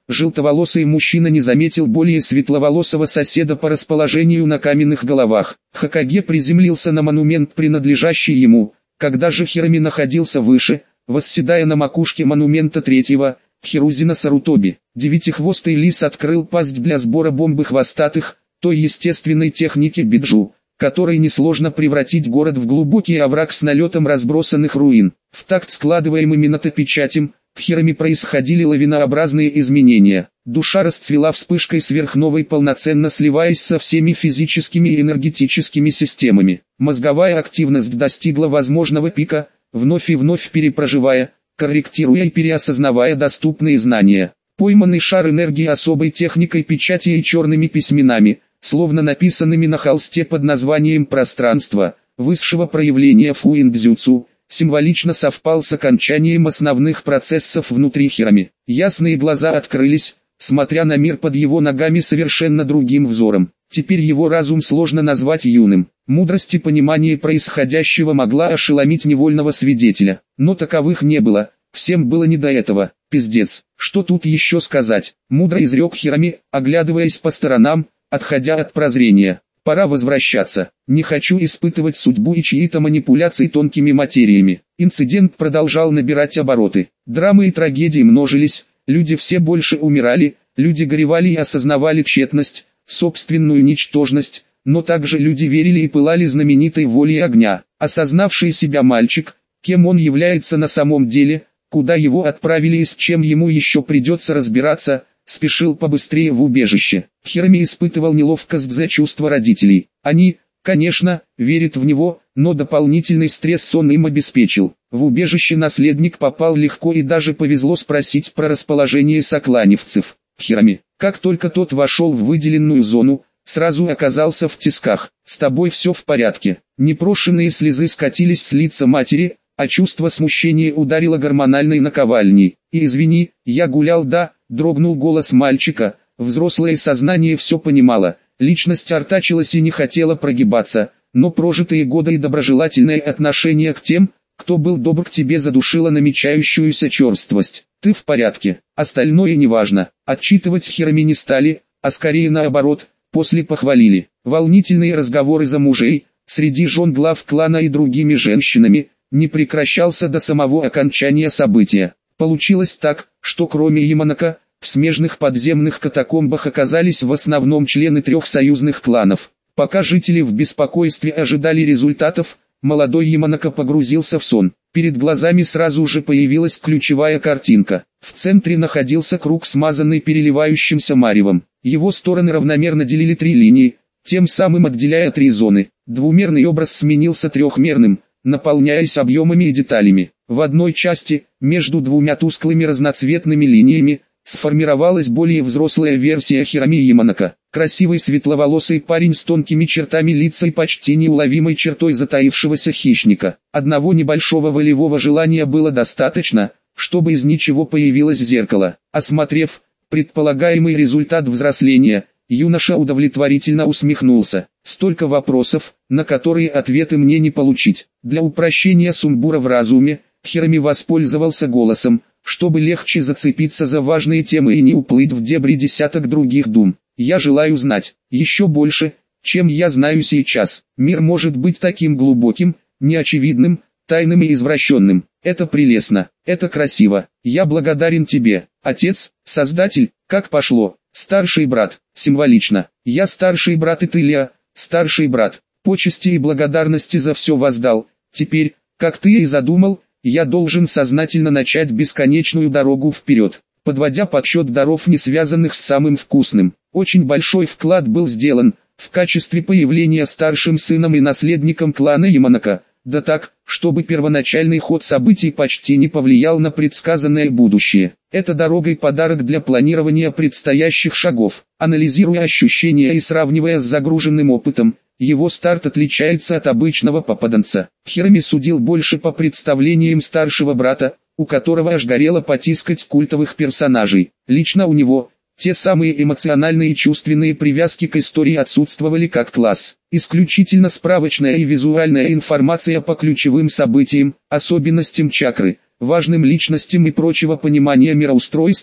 желтоволосый мужчина не заметил более светловолосого соседа по расположению на каменных головах. Хокаге приземлился на монумент, принадлежащий ему, когда же Хирами находился выше, восседая на макушке монумента третьего, Хирузина Сарутоби. Девятихвостый лис открыл пасть для сбора бомбы хвостатых, той естественной техники биджу, которой несложно превратить город в глубокий овраг с налетом разбросанных руин. В такт складываемым минотопечатям, в Хирами происходили лавинообразные изменения. Душа расцвела вспышкой сверхновой, полноценно сливаясь со всеми физическими и энергетическими системами. Мозговая активность достигла возможного пика, вновь и вновь перепроживая, корректируя и переосознавая доступные знания. Пойманный шар энергии особой техникой печати и черными письменами, словно написанными на холсте под названием «Пространство», высшего проявления фуиндзюцу, символично совпал с окончанием основных процессов внутри Хирами. Ясные глаза открылись, смотря на мир под его ногами совершенно другим взором. Теперь его разум сложно назвать юным. Мудрость и понимание происходящего могла ошеломить невольного свидетеля, но таковых не было, всем было не до этого. Пиздец, что тут еще сказать? Мудро изрек Хирами, оглядываясь по сторонам, отходя от прозрения. Пора возвращаться. Не хочу испытывать судьбу и чьи-то манипуляции тонкими материями. Инцидент продолжал набирать обороты. Драмы и трагедии множились, люди все больше умирали, люди горевали и осознавали тщетность, собственную ничтожность, но также люди верили и пылали знаменитой волей огня. Осознавший себя мальчик, кем он является на самом деле, куда его отправили и с чем ему еще придется разбираться, спешил побыстрее в убежище. Хирами испытывал неловкость за чувства родителей. Они, конечно, верят в него, но дополнительный стресс он им обеспечил. В убежище наследник попал легко и даже повезло спросить про расположение сокланевцев. Хирами, как только тот вошел в выделенную зону, сразу оказался в тисках. «С тобой все в порядке». Непрошенные слезы скатились с лица матери, а чувство смущения ударило гормональной наковальней. «И извини, я гулял, да», — дрогнул голос мальчика. Взрослое сознание все понимало, личность артачилась и не хотела прогибаться, но прожитые годы и доброжелательное отношение к тем, кто был добр к тебе, задушило намечающуюся черствость. «Ты в порядке, остальное неважно». Отчитывать Хирами не стали, а скорее наоборот, после похвалили. Волнительные разговоры за мужей, среди жен глав клана и другими женщинами, не прекращался до самого окончания события. Получилось так, что кроме Яманака, в смежных подземных катакомбах оказались в основном члены 3 союзных кланов. Пока жители в беспокойстве ожидали результатов, молодой Яманака погрузился в сон. Перед глазами сразу же появилась ключевая картинка. В центре находился круг, смазанный переливающимся маревом. Его стороны равномерно делили 3 линии, тем самым отделяя 3 зоны. Двумерный образ сменился трехмерным, наполняясь объемами и деталями. В одной части, между 2 тусклыми разноцветными линиями, сформировалась более взрослая версия Хирами Яманака. Красивый светловолосый парень с тонкими чертами лица и почти неуловимой чертой затаившегося хищника. Одного небольшого волевого желания было достаточно, чтобы из ничего появилось зеркало. Осмотрев предполагаемый результат взросления, юноша удовлетворительно усмехнулся. Столько вопросов, на которые ответы мне не получить. Для упрощения сумбура в разуме, Хирами воспользовался голосом, чтобы легче зацепиться за важные темы и не уплыть в дебри десяток других дум. Я желаю знать еще больше, чем я знаю сейчас. Мир может быть таким глубоким, неочевидным, тайным и извращенным. Это прелестно, это красиво. Я благодарен тебе, отец, создатель. Как пошло? Старший брат, символично. Я старший брат и ты, Леа, старший брат. Почести и благодарности за все воздал. Теперь, как ты и задумал, я должен сознательно начать бесконечную дорогу вперед, подводя подсчет даров, не связанных с самым вкусным. Очень большой вклад был сделан, в качестве появления старшим сыном и наследником клана Яманака, да так, чтобы первоначальный ход событий почти не повлиял на предсказанное будущее. Это дорога и подарок для планирования предстоящих шагов. Анализируя ощущения и сравнивая с загруженным опытом, его старт отличается от обычного попаданца. Хирами судил больше по представлениям старшего брата, у которого аж горело потискать культовых персонажей. Лично у него, те самые эмоциональные и чувственные привязки к истории отсутствовали как класс. Исключительно справочная и визуальная информация по ключевым событиям, особенностям чакры, важным личностям и прочего понимания мироустройства,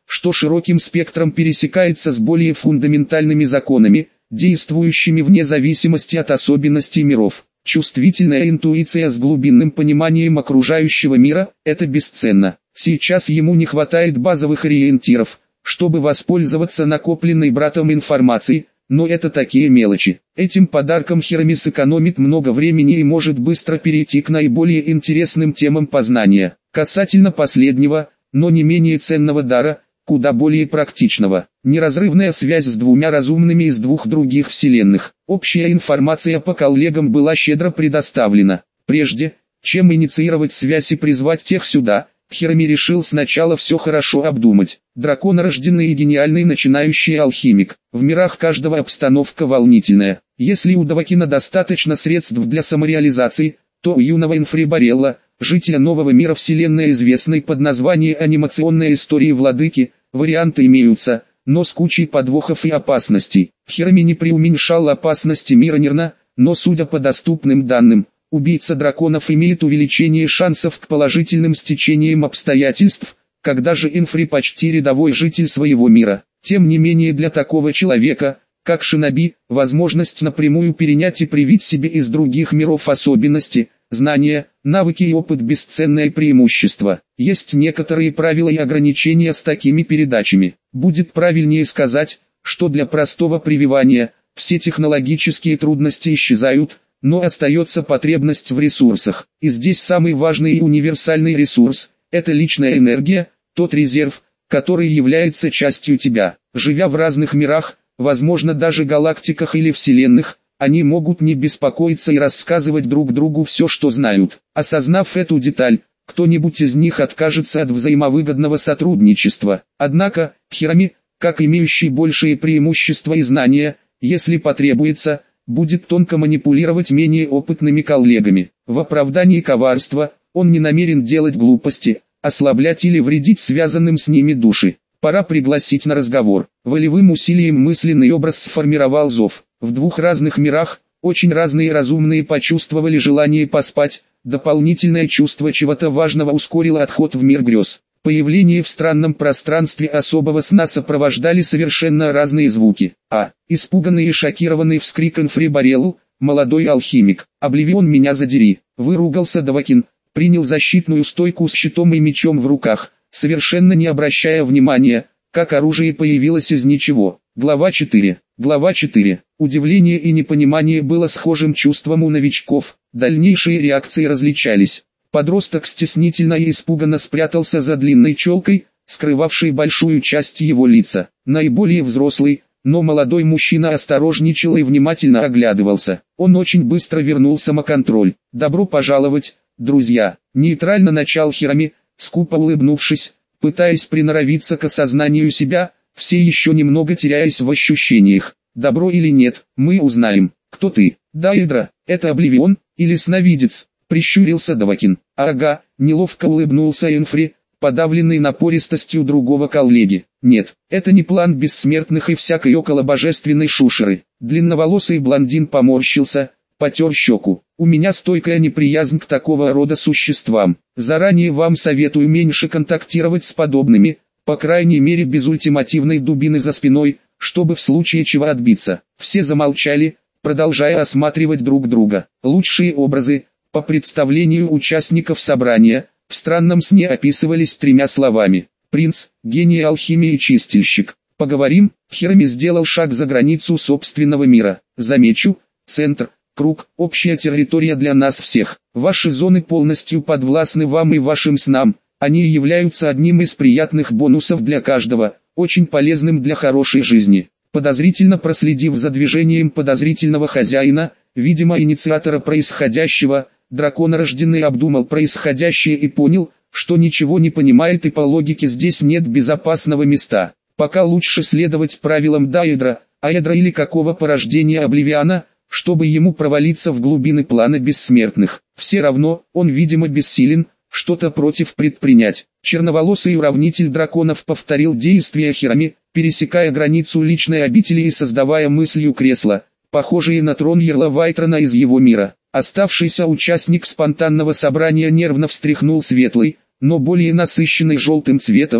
что широким спектром пересекается с более фундаментальными законами, действующими вне зависимости от особенностей миров. Чувствительная интуиция с глубинным пониманием окружающего мира – это бесценно. Сейчас ему не хватает базовых ориентиров, чтобы воспользоваться накопленной братом информацией, но это такие мелочи. Этим подарком Хирами сэкономит много времени и может быстро перейти к наиболее интересным темам познания. Касательно последнего, но не менее ценного дара, куда более практичного. Неразрывная связь с двумя разумными из двух других вселенных. Общая информация по коллегам была щедро предоставлена. Прежде, чем инициировать связь и призвать тех сюда, Хирами решил сначала все хорошо обдумать. Драконорожденный и гениальный начинающий алхимик. В мирах каждого обстановка волнительная. Если у Давакина достаточно средств для самореализации, то у юного Инфри Барелла, жителя нового мира вселенной, известной под названием «Анимационная история владыки», варианты имеются, но с кучей подвохов и опасностей. Хирами не преуменьшал опасности мира Нирна, но судя по доступным данным, убийца драконов имеет увеличение шансов к положительным стечениям обстоятельств, когда же Инфри почти рядовой житель своего мира. Тем не менее для такого человека, как Шиноби, возможность напрямую перенять и привить себе из других миров особенности, знания, навыки и опыт – бесценное преимущество. Есть некоторые правила и ограничения с такими передачами. Будет правильнее сказать, что для простого прививания все технологические трудности исчезают, но остается потребность в ресурсах. И здесь самый важный и универсальный ресурс – это личная энергия, тот резерв, который является частью тебя. Живя в разных мирах, возможно даже галактиках или вселенных, они могут не беспокоиться и рассказывать друг другу все, что знают. Осознав эту деталь, кто-нибудь из них откажется от взаимовыгодного сотрудничества. Однако, Хирами, как имеющий большие преимущества и знания, если потребуется, будет тонко манипулировать менее опытными коллегами. В оправдании коварства, он не намерен делать глупости, ослаблять или вредить связанным с ними души. Пора пригласить на разговор. Волевым усилием мысленный образ сформировал зов. В двух разных мирах, очень разные разумные почувствовали желание поспать, дополнительное чувство чего-то важного ускорило отход в мир грез. Появление в странном пространстве особого сна сопровождали совершенно разные звуки. Испуганный и шокированный вскрик Инфри Бареллу, молодой алхимик. «Обливион, меня задери!» — выругался Давакин, принял защитную стойку с щитом и мечом в руках, совершенно не обращая внимания, как оружие появилось из ничего. Глава 4. Глава 4. Удивление и непонимание было схожим чувством у новичков, дальнейшие реакции различались. Подросток стеснительно и испуганно спрятался за длинной челкой, скрывавшей большую часть его лица. Наиболее взрослый, но молодой мужчина осторожничал и внимательно оглядывался. Он очень быстро вернул самоконтроль. «Добро пожаловать, друзья!» — нейтрально начал Хирами, скупо улыбнувшись, пытаясь приноровиться к осознанию себя, все еще немного теряясь в ощущениях. «Добро или нет, мы узнаем. Кто ты? Даэдра, это Обливион, или сновидец?» — прищурился Давакин. «Ага», — неловко улыбнулся Инфри, подавленный напористостью другого коллеги. «Нет, это не план бессмертных и всякой околобожественной шушеры». Длинноволосый блондин поморщился, потер щеку. «У меня стойкая неприязнь к такого рода существам. Заранее вам советую меньше контактировать с подобными, по крайней мере без ультимативной дубины за спиной, чтобы в случае чего отбиться». Все замолчали, продолжая осматривать друг друга. Лучшие образы, по представлению участников собрания, в странном сне описывались 3 словами: принц, гений алхимии и чистильщик. «Поговорим?» Хирами сделал шаг за границу собственного мира. «Замечу, центр, круг, общая территория для нас всех. Ваши зоны полностью подвластны вам и вашим снам, они являются одним из приятных бонусов для каждого, очень полезным для хорошей жизни». Подозрительно проследив за движением подозрительного хозяина, видимо инициатора происходящего, драконорожденный обдумал происходящее и понял, что ничего не понимает и по логике здесь нет безопасного места. Пока лучше следовать правилам Даэдра, Аэдра или какого порождения Обливиана, чтобы ему провалиться в глубины плана бессмертных. Все равно, он видимо бессилен, что-то против предпринять. Черноволосый уравнитель драконов повторил действия Хирами, пересекая границу личной обители и создавая мыслью кресла, похожие на трон Ярла Вайтрона из его мира. Оставшийся участник спонтанного собрания нервно встряхнул светлый, но более насыщенный желтым цветом,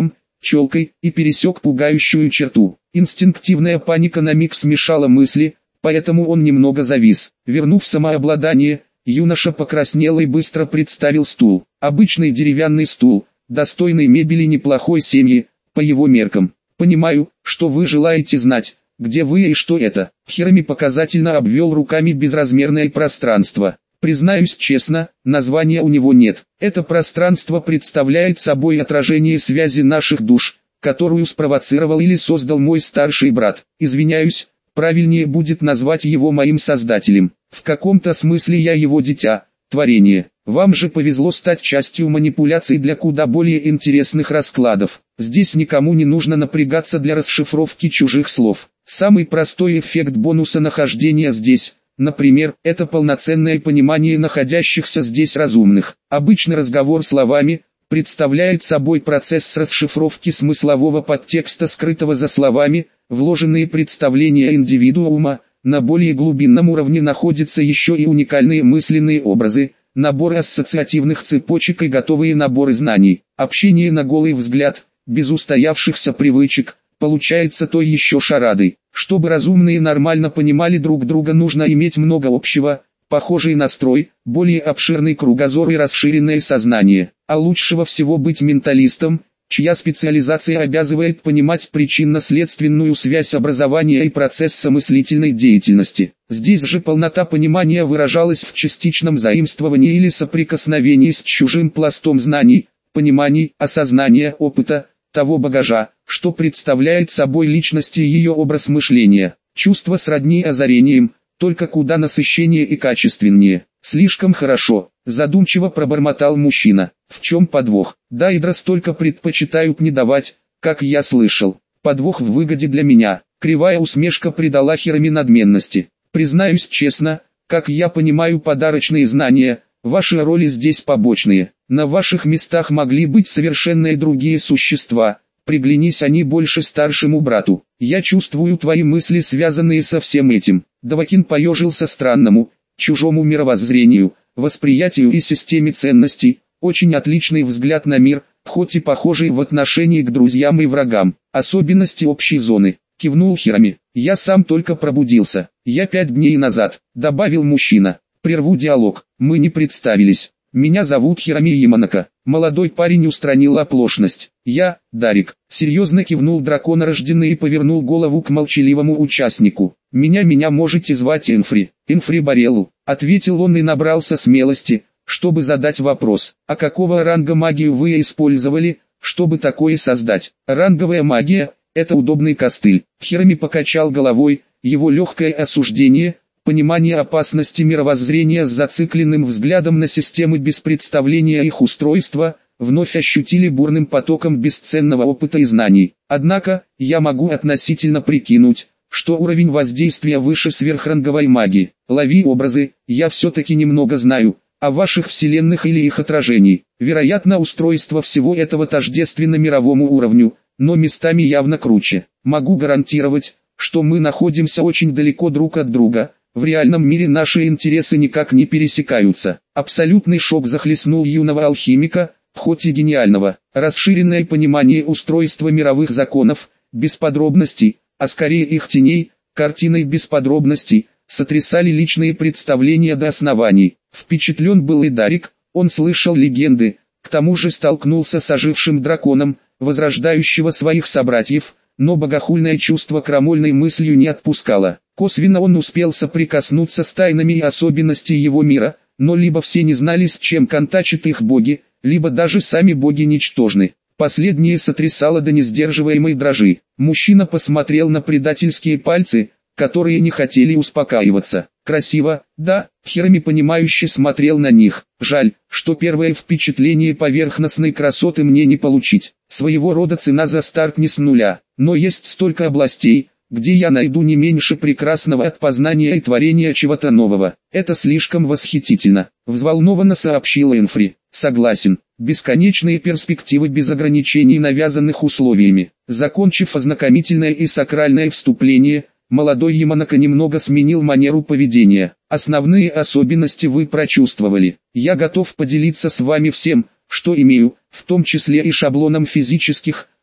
челкой и пересек пугающую черту. Инстинктивная паника на миг смешала мысли, поэтому он немного завис. Вернув самообладание, юноша покраснел и быстро представил стул. Обычный деревянный стул, достойный мебели неплохой семьи, по его меркам. «Понимаю, что вы желаете знать, где вы и что это». Хирами показательно обвел руками безразмерное пространство. Признаюсь честно, названия у него нет. Это пространство представляет собой отражение связи наших душ, которую спровоцировал или создал мой старший брат. Извиняюсь, правильнее будет назвать его моим создателем. В каком-то смысле я его дитя, творение. Вам же повезло стать частью манипуляций для куда более интересных раскладов. Здесь никому не нужно напрягаться для расшифровки чужих слов. Самый простой эффект бонуса нахождения здесь, например, это полноценное понимание находящихся здесь разумных. Обычный разговор словами представляет собой процесс расшифровки смыслового подтекста, скрытого за словами. Вложенные представления индивидуума. На более глубинном уровне находятся еще и уникальные мысленные образы, наборы ассоциативных цепочек и готовые наборы знаний. Общение на голый взгляд, без устоявшихся привычек, получается той еще шарадой. Чтобы разумные нормально понимали друг друга, нужно иметь много общего, похожий настрой, более обширный кругозор и расширенное сознание. А лучшего всего быть менталистом, чья специализация обязывает понимать причинно-следственную связь образования и процесса мыслительной деятельности. Здесь же полнота понимания выражалась в частичном заимствовании или соприкосновении с чужим пластом знаний, пониманий, осознания, опыта, того багажа, что представляет собой личность и ее образ мышления. Чувство сродни озарениям, только куда насыщеннее и качественнее. «Слишком хорошо», — задумчиво пробормотал мужчина. «В чем подвох? Дайдрас только предпочитают не давать, как я слышал. Подвох в выгоде для меня». Кривая усмешка придала Хирами надменности. «Признаюсь честно, как я понимаю подарочные знания, ваши роли здесь побочные. На ваших местах могли быть совершенно другие существа, приглянись они больше старшему брату. Я чувствую твои мысли, связанные со всем этим». Давакин поежился странному, чужому мировоззрению, восприятию и системе ценностей. Очень отличный взгляд на мир, хоть и похожий в отношении к друзьям и врагам. Особенности общей зоны. Кивнул Хирами. «Я сам только пробудился. Я 5 дней назад», — добавил мужчина. «Прерву диалог. Мы не представились. Меня зовут Хирами Яманака». Молодой парень устранил оплошность. «Я, Дарик», — серьезно кивнул драконорожденный и повернул голову к молчаливому участнику. «Меня можете звать Инфри». «Инфри Бареллу», — ответил он и набрался смелости, чтобы задать вопрос. «А какого ранга магию вы использовали, чтобы такое создать?» «Ранговая магия — это удобный костыль». Хирами покачал головой, его легкое осуждение, понимание опасности мировоззрения с зацикленным взглядом на системы без представления их устройства, вновь ощутили бурным потоком бесценного опыта и знаний. Однако, я могу относительно прикинуть, что уровень воздействия выше сверхранговой магии. Лови образы, я все-таки немного знаю о ваших вселенных или их отражений. Вероятно, устройство всего этого тождественно мировому уровню, но местами явно круче. Могу гарантировать, что мы находимся очень далеко друг от друга. В реальном мире наши интересы никак не пересекаются. Абсолютный шок захлестнул юного алхимика, хоть и гениального. Расширенное понимание устройства мировых законов, без подробностей, а скорее их теней, картиной без подробностей, сотрясали личные представления до оснований. Впечатлен был и Дарик, он слышал легенды, к тому же столкнулся с ожившим драконом, возрождающего своих собратьев, но богохульное чувство крамольной мыслью не отпускало. Косвенно он успел соприкоснуться с тайнами и особенностями его мира, но либо все не знали, с чем контачат их боги, либо даже сами боги ничтожны. Последнее сотрясало до несдерживаемой дрожи. Мужчина посмотрел на предательские пальцы, которые не хотели успокаиваться. «Красиво, да?» Хирами понимающе смотрел на них. «Жаль, что первое впечатление поверхностной красоты мне не получить. Своего рода цена за старт не с нуля. Но есть столько областей, где я найду не меньше прекрасного от познания и творения чего-то нового. Это слишком восхитительно», — взволнованно сообщил Энфри. «Согласен. Бесконечные перспективы без ограничений, навязанных условиями». Закончив ознакомительное и сакральное вступление, молодой Яманака немного сменил манеру поведения. «Основные особенности вы прочувствовали. Я готов поделиться с вами всем, что имею, в том числе и шаблоном физических,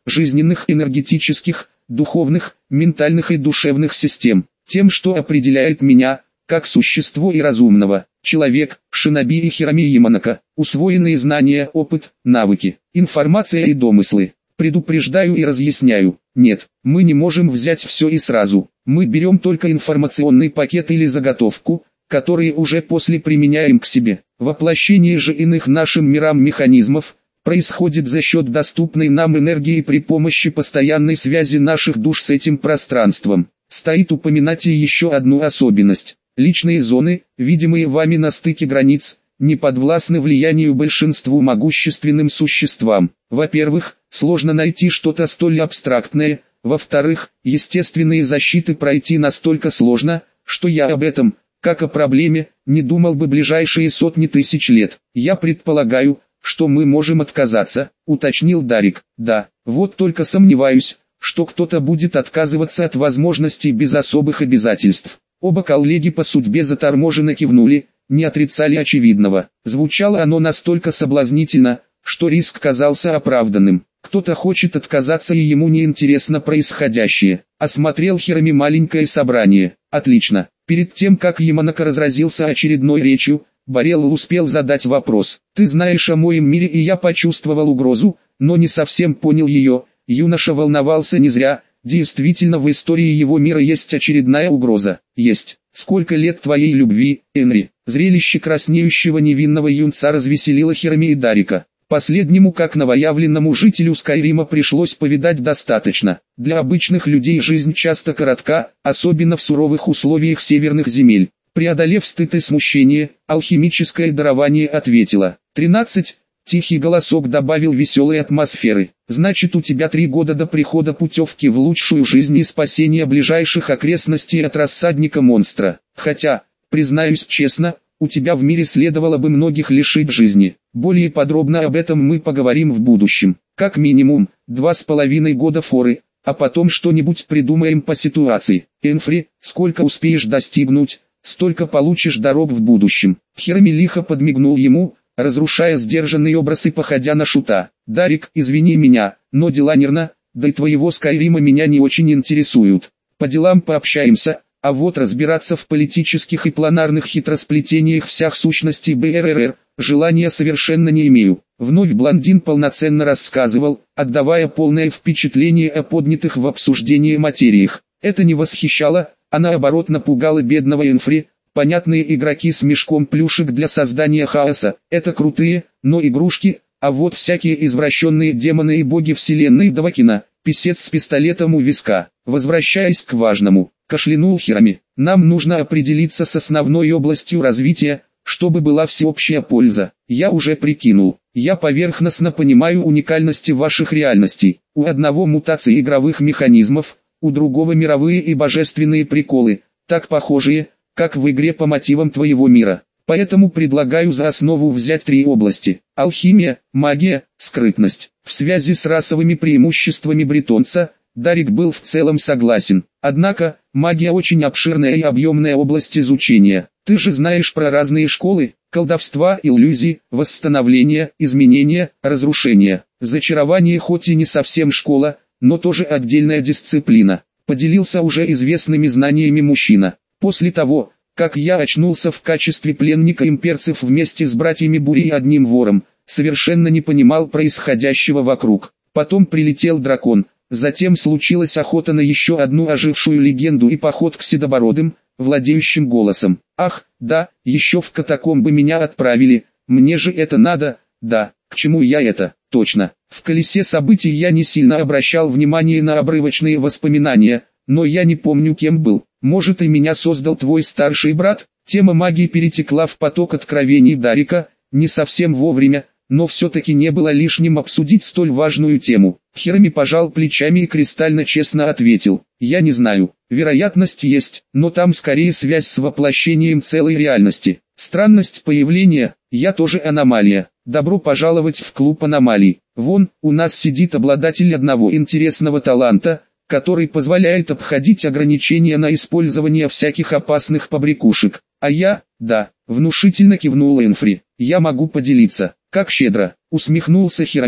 жизненных, энергетических, духовных, ментальных и душевных систем, тем, что определяет меня, как существо и разумного. Человек, шиноби и хироми Яманака, усвоенные знания, опыт, навыки, информация и домыслы. Предупреждаю и разъясняю, нет, мы не можем взять все и сразу, мы берем только информационный пакет или заготовку, которые уже после применяем к себе. Воплощение же иных нашим мирам механизмов происходит за счет доступной нам энергии при помощи постоянной связи наших душ с этим пространством. Стоит упоминать и еще одну особенность. Личные зоны, видимые вами на стыке границ, не подвластны влиянию большинству могущественным существам. Во-первых, сложно найти что-то столь абстрактное, во-вторых, естественные защиты пройти настолько сложно, что я об этом, как о проблеме, не думал бы ближайшие сотни тысяч лет. Я предполагаю, что мы можем отказаться, уточнил Дарик. Да, вот только сомневаюсь, что кто-то будет отказываться от возможностей без особых обязательств. Оба коллеги по судьбе заторможенно кивнули, не отрицали очевидного. Звучало оно настолько соблазнительно, что риск казался оправданным. Кто-то хочет отказаться и ему не интересно происходящее. Осмотрел Хироми маленькое собрание. Отлично. Перед тем как Яманака разразился очередной речью, Барелл успел задать вопрос. Ты знаешь о моем мире, и я почувствовал угрозу, но не совсем понял ее. Юноша волновался не зря. Действительно, в истории его мира есть очередная угроза. Есть. Сколько лет твоей любви, Энри? Зрелище краснеющего невинного юнца развеселило Хироми и Дарика. Последнему, как новоявленному жителю Скайрима, пришлось повидать достаточно. Для обычных людей жизнь часто коротка, особенно в суровых условиях северных земель. Преодолев стыд и смущение, алхимическое дарование ответила. 13. Тихий голосок добавил веселой атмосферы. Значит, у тебя 3 года до прихода путевки в лучшую жизнь и спасения ближайших окрестностей от рассадника монстра. Хотя, признаюсь честно, у тебя в мире следовало бы многих лишить жизни. Более подробно об этом мы поговорим в будущем. Как минимум, 2,5 года форы, а потом что-нибудь придумаем по ситуации. Энфри, сколько успеешь достигнуть, столько получишь дорог в будущем. Хироми лихо подмигнул ему, разрушая сдержанный образ и походя на шута. Дарик, извини меня, но дела нервно, да и твоего Скайрима меня не очень интересуют. По делам пообщаемся, а вот разбираться в политических и планарных хитросплетениях всех сущностей БРР, желания совершенно не имею. Вновь блондин полноценно рассказывал, отдавая полное впечатление о поднятых в обсуждении материях. Это не восхищало, а наоборот напугало бедного Энфри. Понятные игроки с мешком плюшек для создания хаоса – это крутые, но игрушки, а вот всякие извращенные демоны и боги вселенной Давакина, писец с пистолетом у виска. Возвращаясь к важному, кашлянул Хироми, нам нужно определиться с основной областью развития, чтобы была всеобщая польза. Я уже прикинул, я поверхностно понимаю уникальности ваших реальностей. У одного мутации игровых механизмов, у другого мировые и божественные приколы, так похожие, как в игре по мотивам твоего мира. Поэтому предлагаю за основу взять 3 области. Алхимия, магия, скрытность. В связи с расовыми преимуществами бретонца, Дарик был в целом согласен. Однако, магия очень обширная и объемная область изучения. Ты же знаешь про разные школы, колдовства, иллюзий, восстановления, изменения, разрушения. Зачарование хоть и не совсем школа, но тоже отдельная дисциплина. Поделился уже известными знаниями мужчина. После того, как я очнулся в качестве пленника имперцев вместе с братьями Бури и одним вором, совершенно не понимал происходящего вокруг. Потом прилетел дракон, затем случилась охота на еще одну ожившую легенду и поход к седобородым, владеющим голосом. Ах, да, еще в катакомбы меня отправили, мне же это надо, да, к чему я это, точно. В колесе событий я не сильно обращал внимание на обрывочные воспоминания, но я не помню, кем был. Может, и меня создал твой старший брат? Тема магии перетекла в поток откровений Дарика, не совсем вовремя, но все-таки не было лишним обсудить столь важную тему. Хироми пожал плечами и кристально честно ответил: я не знаю, вероятность есть, но там скорее связь с воплощением целой реальности. Странность появления, я тоже аномалия. Добро пожаловать в клуб аномалий. Вон, у нас сидит обладатель одного интересного таланта, который позволяет обходить ограничения на использование всяких опасных побрякушек. А я, да, внушительно кивнул Энфри, я могу поделиться. Как щедро, усмехнулся Хироми,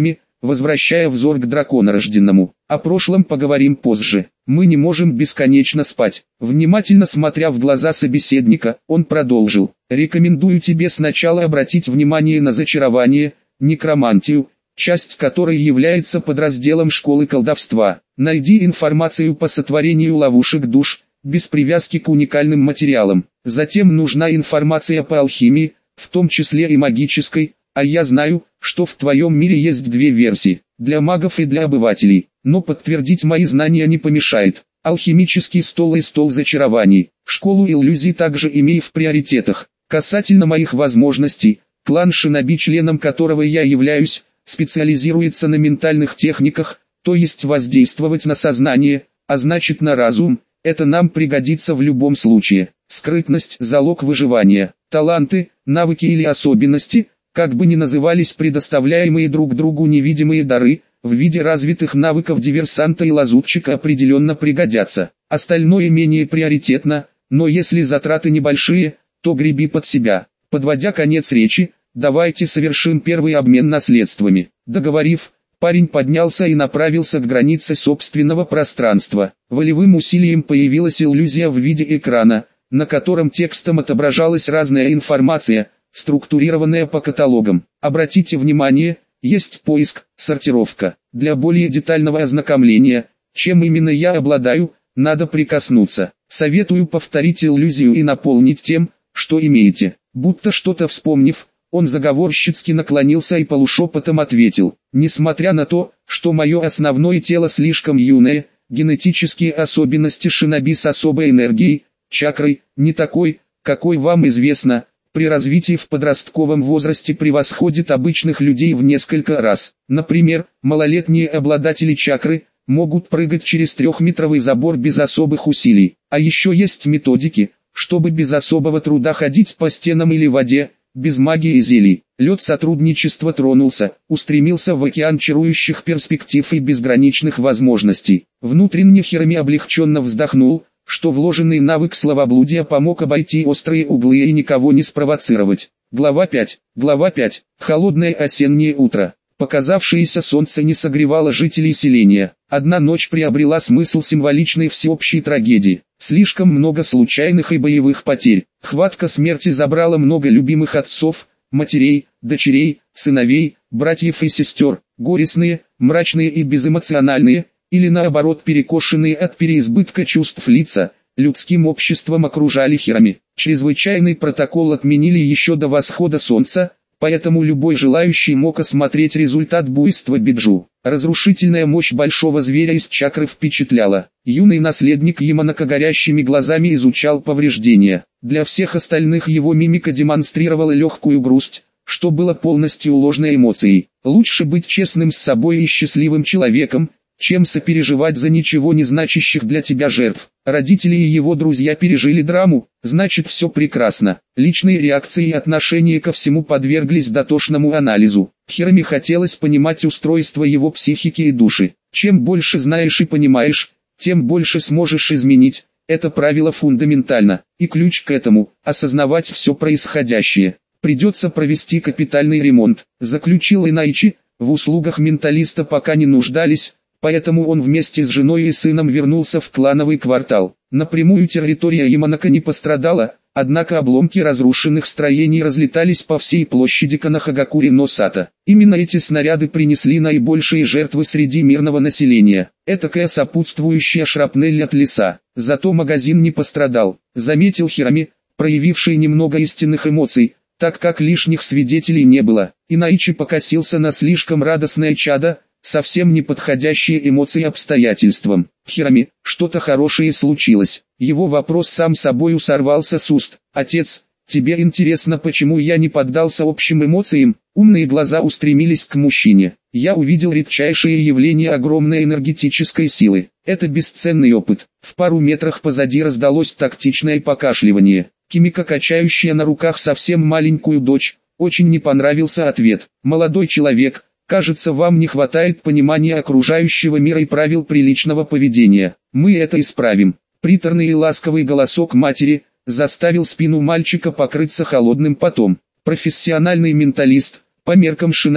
возвращая взор к драконорожденному. О прошлом поговорим позже. Мы не можем бесконечно спать. Внимательно смотря в глаза собеседника, он продолжил. Рекомендую тебе сначала обратить внимание на зачарование, некромантию, часть которой является подразделом школы колдовства. Найди информацию по сотворению ловушек душ, без привязки к уникальным материалам. Затем нужна информация по алхимии, в том числе и магической, а я знаю, что в твоем мире есть две версии, для магов и для обывателей, но подтвердить мои знания не помешает. Алхимический стол и стол зачарований, школу иллюзий также имей в приоритетах. Касательно моих возможностей, клан Шиноби, членом которого я являюсь, специализируется на ментальных техниках, то есть воздействовать на сознание, а значит на разум, это нам пригодится в любом случае. Скрытность – залог выживания, таланты, навыки или особенности, как бы ни назывались предоставляемые друг другу невидимые дары, в виде развитых навыков диверсанта и лазутчика определенно пригодятся. Остальное менее приоритетно, но если затраты небольшие, то греби под себя. Подводя конец речи, давайте совершим первый обмен наследствами. Договорив, парень поднялся и направился к границе собственного пространства. Волевым усилием появилась иллюзия в виде экрана, на котором текстом отображалась разная информация, структурированная по каталогам. Обратите внимание, есть поиск, сортировка. Для более детального ознакомления, чем именно я обладаю, надо прикоснуться. Советую повторить иллюзию и наполнить тем, что имеете. Будто что-то вспомнив, он заговорщицки наклонился и полушепотом ответил. Несмотря на то, что мое основное тело слишком юное, генетические особенности шиноби с особой энергией, чакрой, не такой, какой вам известно, при развитии в подростковом возрасте превосходит обычных людей в несколько раз. Например, малолетние обладатели чакры могут прыгать через 3-метровый забор без особых усилий. А еще есть методики, чтобы без особого труда ходить по стенам или воде, без магии и зелий. Лед сотрудничества тронулся, устремился в океан чарующих перспектив и безграничных возможностей. Внутренне Хироми облегченно вздохнул, что вложенный навык словоблудия помог обойти острые углы и никого не спровоцировать. Глава 5. Глава 5. Холодное осеннее утро. Показавшееся солнце не согревало жителей селения. Одна ночь приобрела смысл символичной всеобщей трагедии. Слишком много случайных и боевых потерь. Хватка смерти забрала много любимых отцов, матерей, дочерей, сыновей, братьев и сестер. Горестные, мрачные и безэмоциональные, или наоборот перекошенные от переизбытка чувств лица, людским обществом окружали Хироми. Чрезвычайный протокол отменили еще до восхода солнца, поэтому любой желающий мог осмотреть результат буйства Биджу. Разрушительная мощь большого зверя из чакры впечатляла. Юный наследник Яманака горящими глазами изучал повреждения. Для всех остальных его мимика демонстрировала легкую грусть, что было полностью ложной эмоцией. Лучше быть честным с собой и счастливым человеком, чем сопереживать за ничего не значащих для тебя жертв. Родители и его друзья пережили драму, значит все прекрасно. Личные реакции и отношения ко всему подверглись дотошному анализу. Хироми хотелось понимать устройство его психики и души. Чем больше знаешь и понимаешь, тем больше сможешь изменить. Это правило фундаментально, и ключ к этому – осознавать все происходящее. Придется провести капитальный ремонт, заключил Инайчи, в услугах менталиста пока не нуждались, поэтому он вместе с женой и сыном вернулся в клановый квартал. Напрямую территория Яманака не пострадала, однако обломки разрушенных строений разлетались по всей площади Канахагакури-но-Сата. Именно эти снаряды принесли наибольшие жертвы среди мирного населения. Этакая сопутствующая шрапнель от леса. Зато магазин не пострадал, заметил Хироми, проявивший немного истинных эмоций, так как лишних свидетелей не было. Инайчи покосился на слишком радостное чадо, совсем не подходящие эмоции обстоятельствам. Хироми, что-то хорошее случилось. Его вопрос сам собой сорвался с уст. Отец, тебе интересно, почему я не поддался общим эмоциям? Умные глаза устремились к мужчине. Я увидел редчайшее явление огромной энергетической силы. Это бесценный опыт. В пару метрах позади раздалось тактичное покашливание. Кимика, качающая на руках совсем маленькую дочь, очень не понравился ответ. Молодой человек, кажется, вам не хватает понимания окружающего мира и правил приличного поведения. Мы это исправим. Приторный и ласковый голосок матери заставил спину мальчика покрыться холодным потом. Профессиональный менталист, по меркам шиноби,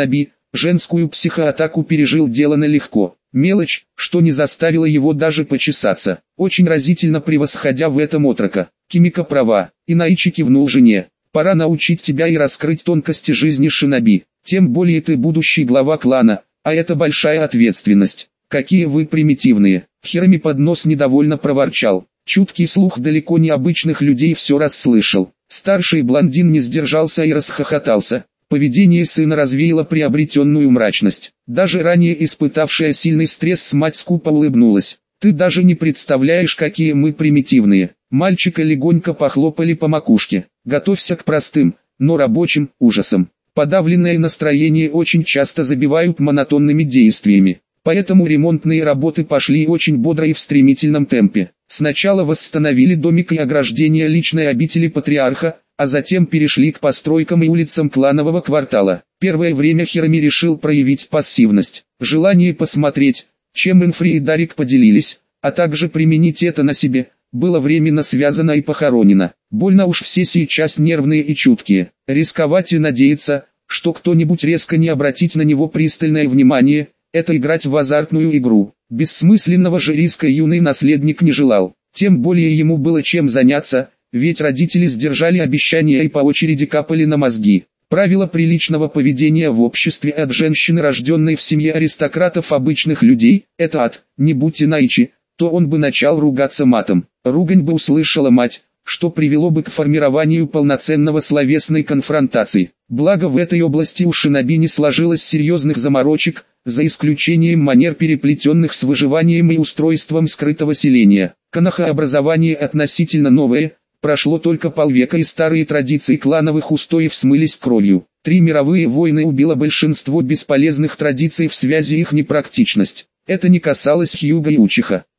Женскую психоатаку пережил делано легко. Мелочь, что не заставила его даже почесаться, очень разительно превосходя в этом отрока. Кимика права, Инаичи кивнул жене. Пора научить тебя и раскрыть тонкости жизни шиноби. Тем более ты будущий глава клана, а это большая ответственность. Какие вы примитивные. Хироми под нос недовольно проворчал. Чуткий слух далеко не обычных людей все расслышал. Старший блондин не сдержался и расхохотался. Поведение сына развеяло приобретенную мрачность. Даже ранее испытавшая сильный стресс мать скупо улыбнулась. «Ты даже не представляешь, какие мы примитивные». Мальчика легонько похлопали по макушке. «Готовься к простым, но рабочим ужасам». Подавленное настроение очень часто забивают монотонными действиями. Поэтому ремонтные работы пошли очень бодро и в стремительном темпе. Сначала восстановили домик и ограждение личной обители патриарха, а затем перешли к постройкам и улицам кланового квартала. Первое время Хироми решил проявить пассивность, желание посмотреть, чем Инфри и Дарик поделились, а также применить это на себе, было временно связано и похоронено. Больно уж все сейчас нервные и чуткие. Рисковать и надеяться, что кто-нибудь резко не обратит на него пристальное внимание, это играть в азартную игру. Бессмысленного же риска юный наследник не желал, тем более ему было чем заняться, ведь родители сдержали обещания и по очереди капали на мозги. Правила приличного поведения в обществе от женщины, рожденной в семье аристократов обычных людей, это ад. Не будь Инаичи, то он бы начал ругаться матом. Ругань бы услышала мать, что привело бы к формированию полноценного словесной конфронтации. Благо в этой области у шиноби не сложилось серьезных заморочек, за исключением манер, переплетенных с выживанием и устройством скрытого селения. Канаха-образование относительно новое, прошло только полвека и старые традиции клановых устоев смылись кровью. 3 мировые войны убило большинство бесполезных традиций в связи их непрактичность. Это не касалось Хьюга и Учиха.